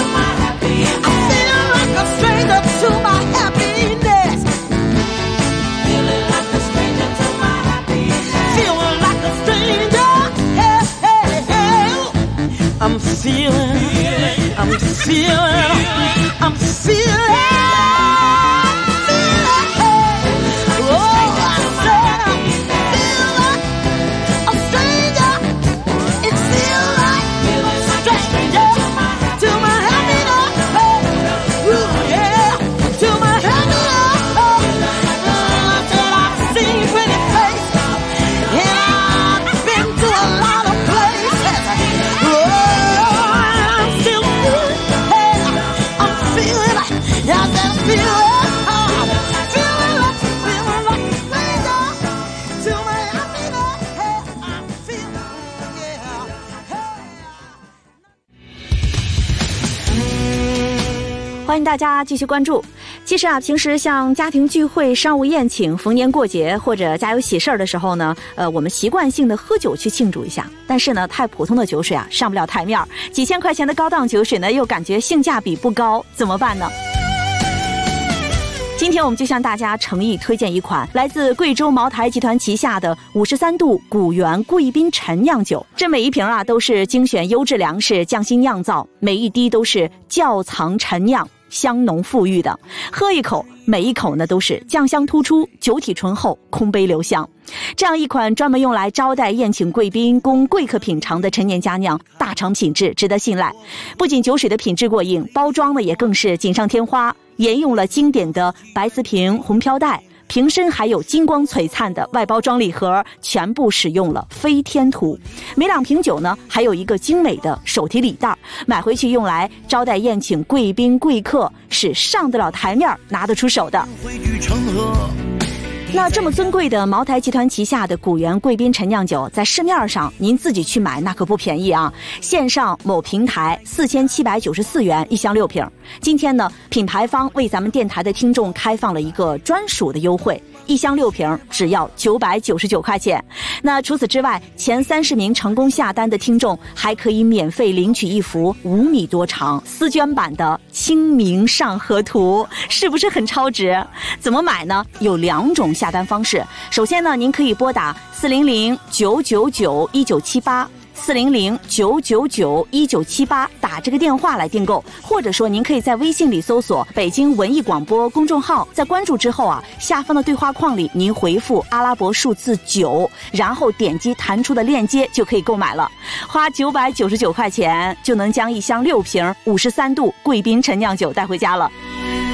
欢迎大家继续关注。其实平时像家庭聚会、商务宴请、逢年过节或者家有喜事儿的时候呢，我们习惯性的喝酒去庆祝一下。但是呢，太普通的酒水上不了台面，几千块钱的高档酒水呢，又感觉性价比不高，怎么办呢？今天我们就向大家诚意推荐一款来自贵州茅台集团旗下的53度古原贵宾陈酿酒。这每一瓶都是精选优质粮食匠心酿造，每一滴都是窖藏陈酿，香浓馥郁的。喝一口，每一口呢都是酱香突出，酒体醇厚，空杯留香。这样一款专门用来招待宴请贵宾、供贵客品尝的陈年佳酿，大厂品质，值得信赖。不仅酒水的品质过硬，包装呢也更是锦上添花，沿用了经典的白瓷瓶、红飘带，瓶身还有金光璀璨的外包装礼盒，全部使用了飞天图。每2瓶酒呢，还有一个精美的手提礼袋，买回去用来招待宴请贵宾贵客，是上得了台面、拿得出手的。 那这么尊贵的茅台集团旗下的古源贵宾陈酿酒，在市面上您自己去买那可不便宜啊！线上某平台4794元1箱6瓶。今天呢，品牌方为咱们电台的听众开放了一个专属的优惠，1箱6瓶只要999块钱。那除此之外，前30名成功下单的听众还可以免费领取一幅5米多长丝绢版的《清明上河图》，是不是很超值？怎么买呢？有2种下单方式。首先呢，您可以拨打400-999-1978。400-999-1978打这个电话来订购，或者说您可以在微信里搜索北京文艺广播公众号，在关注之后啊，下方的对话框里您回复阿拉伯数字9，然后点击弹出的链接就可以购买了，花999块钱就能将1箱6瓶53度贵宾陈酿酒带回家了。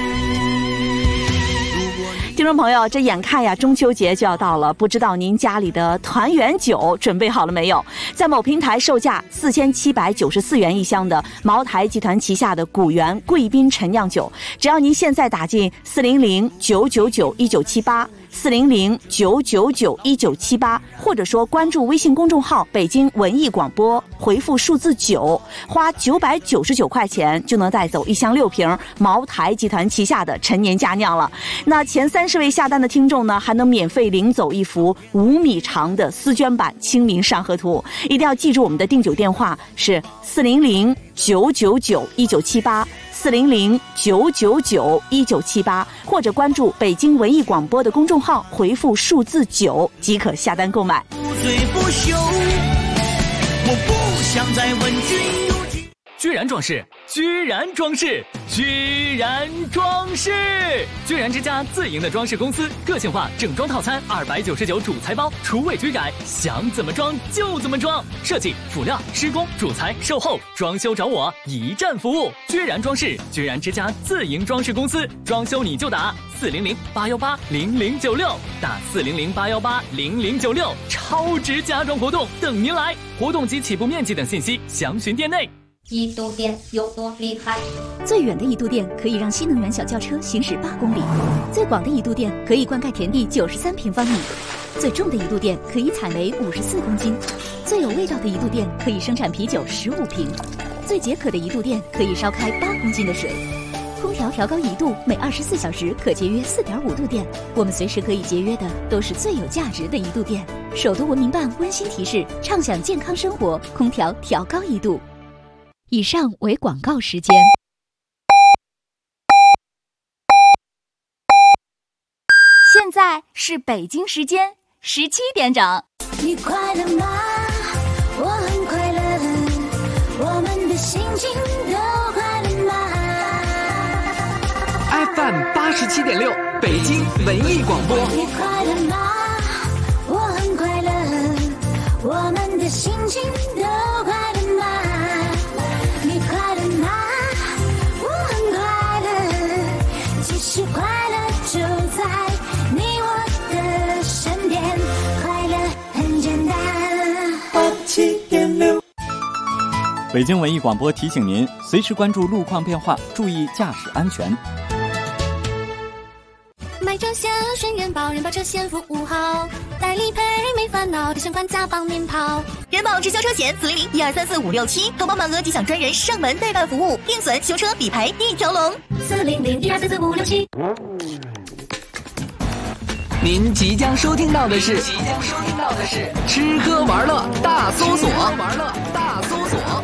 听众朋友，这眼看呀中秋节就要到了，不知道您家里的团圆酒准备好了没有？在某平台售价4794元1箱的茅台集团旗下的古源贵宾陈酿酒，只要您现在打进400-999-1978。400-999-1978，或者说关注微信公众号北京文艺广播，回复数字9，花999块钱就能带走1箱6瓶茅台集团旗下的陈年佳酿了。那前30位下单的听众呢，还能免费领走一幅5米长的丝绢版《清明上河图》。一定要记住我们的订酒电话是400-999-1978。400-999-1978，或者关注北京文艺广播的公众号，回复数字9即可下单购买。 不醉不休，我不想再问君有几。 居然装饰，居然装饰，居然装饰！居然之家自营的装饰公司，个性化整装套餐299主材包，厨卫居改，想怎么装就怎么装。设计、辅料、施工、主材、售后、装修找我，一站服务。居然装饰，居然之家自营装饰公司，装修你就打400-818-0096，打400-818-0096，超值家装活动等您来。活动及起步面积等信息详询店内。 1度电有多厉害？ 最远的1度电可以让新能源小轿车行驶8公里，最广的1度电可以灌溉田地93平方米，最重的1度电可以采煤54公斤，最有味道的1度电可以生产啤酒15瓶，最解渴的1度电可以烧开8公斤的水。空调调高1度，每24小时可节约4.5度电。我们随时可以节约的都是最有价值的1度电。首都文明办温馨提示：畅享健康生活，空调调高1度。以上为广告时间。 现在是北京时间17点整。 你快乐吗？我很快乐，我们的心情都快乐吗 ？FM 87.6，北京文艺广播。 你快乐吗？我很快乐，我们的心情都快乐吗？你快乐吗？我很快乐，其实快乐就在你我的身边，快乐很简单。87.6。 北京文艺广播提醒您，随时关注路况变化，注意驾驶安全。 买车险选人保，人保车险服务好，代理赔没烦恼，提前款加帮您跑。 人保直销车险400-1234-567，投保满额即享专人上门代办服务，定损、修车、理赔一条龙。 400-1234-567。 您即将收听到的是吃喝玩乐大搜索。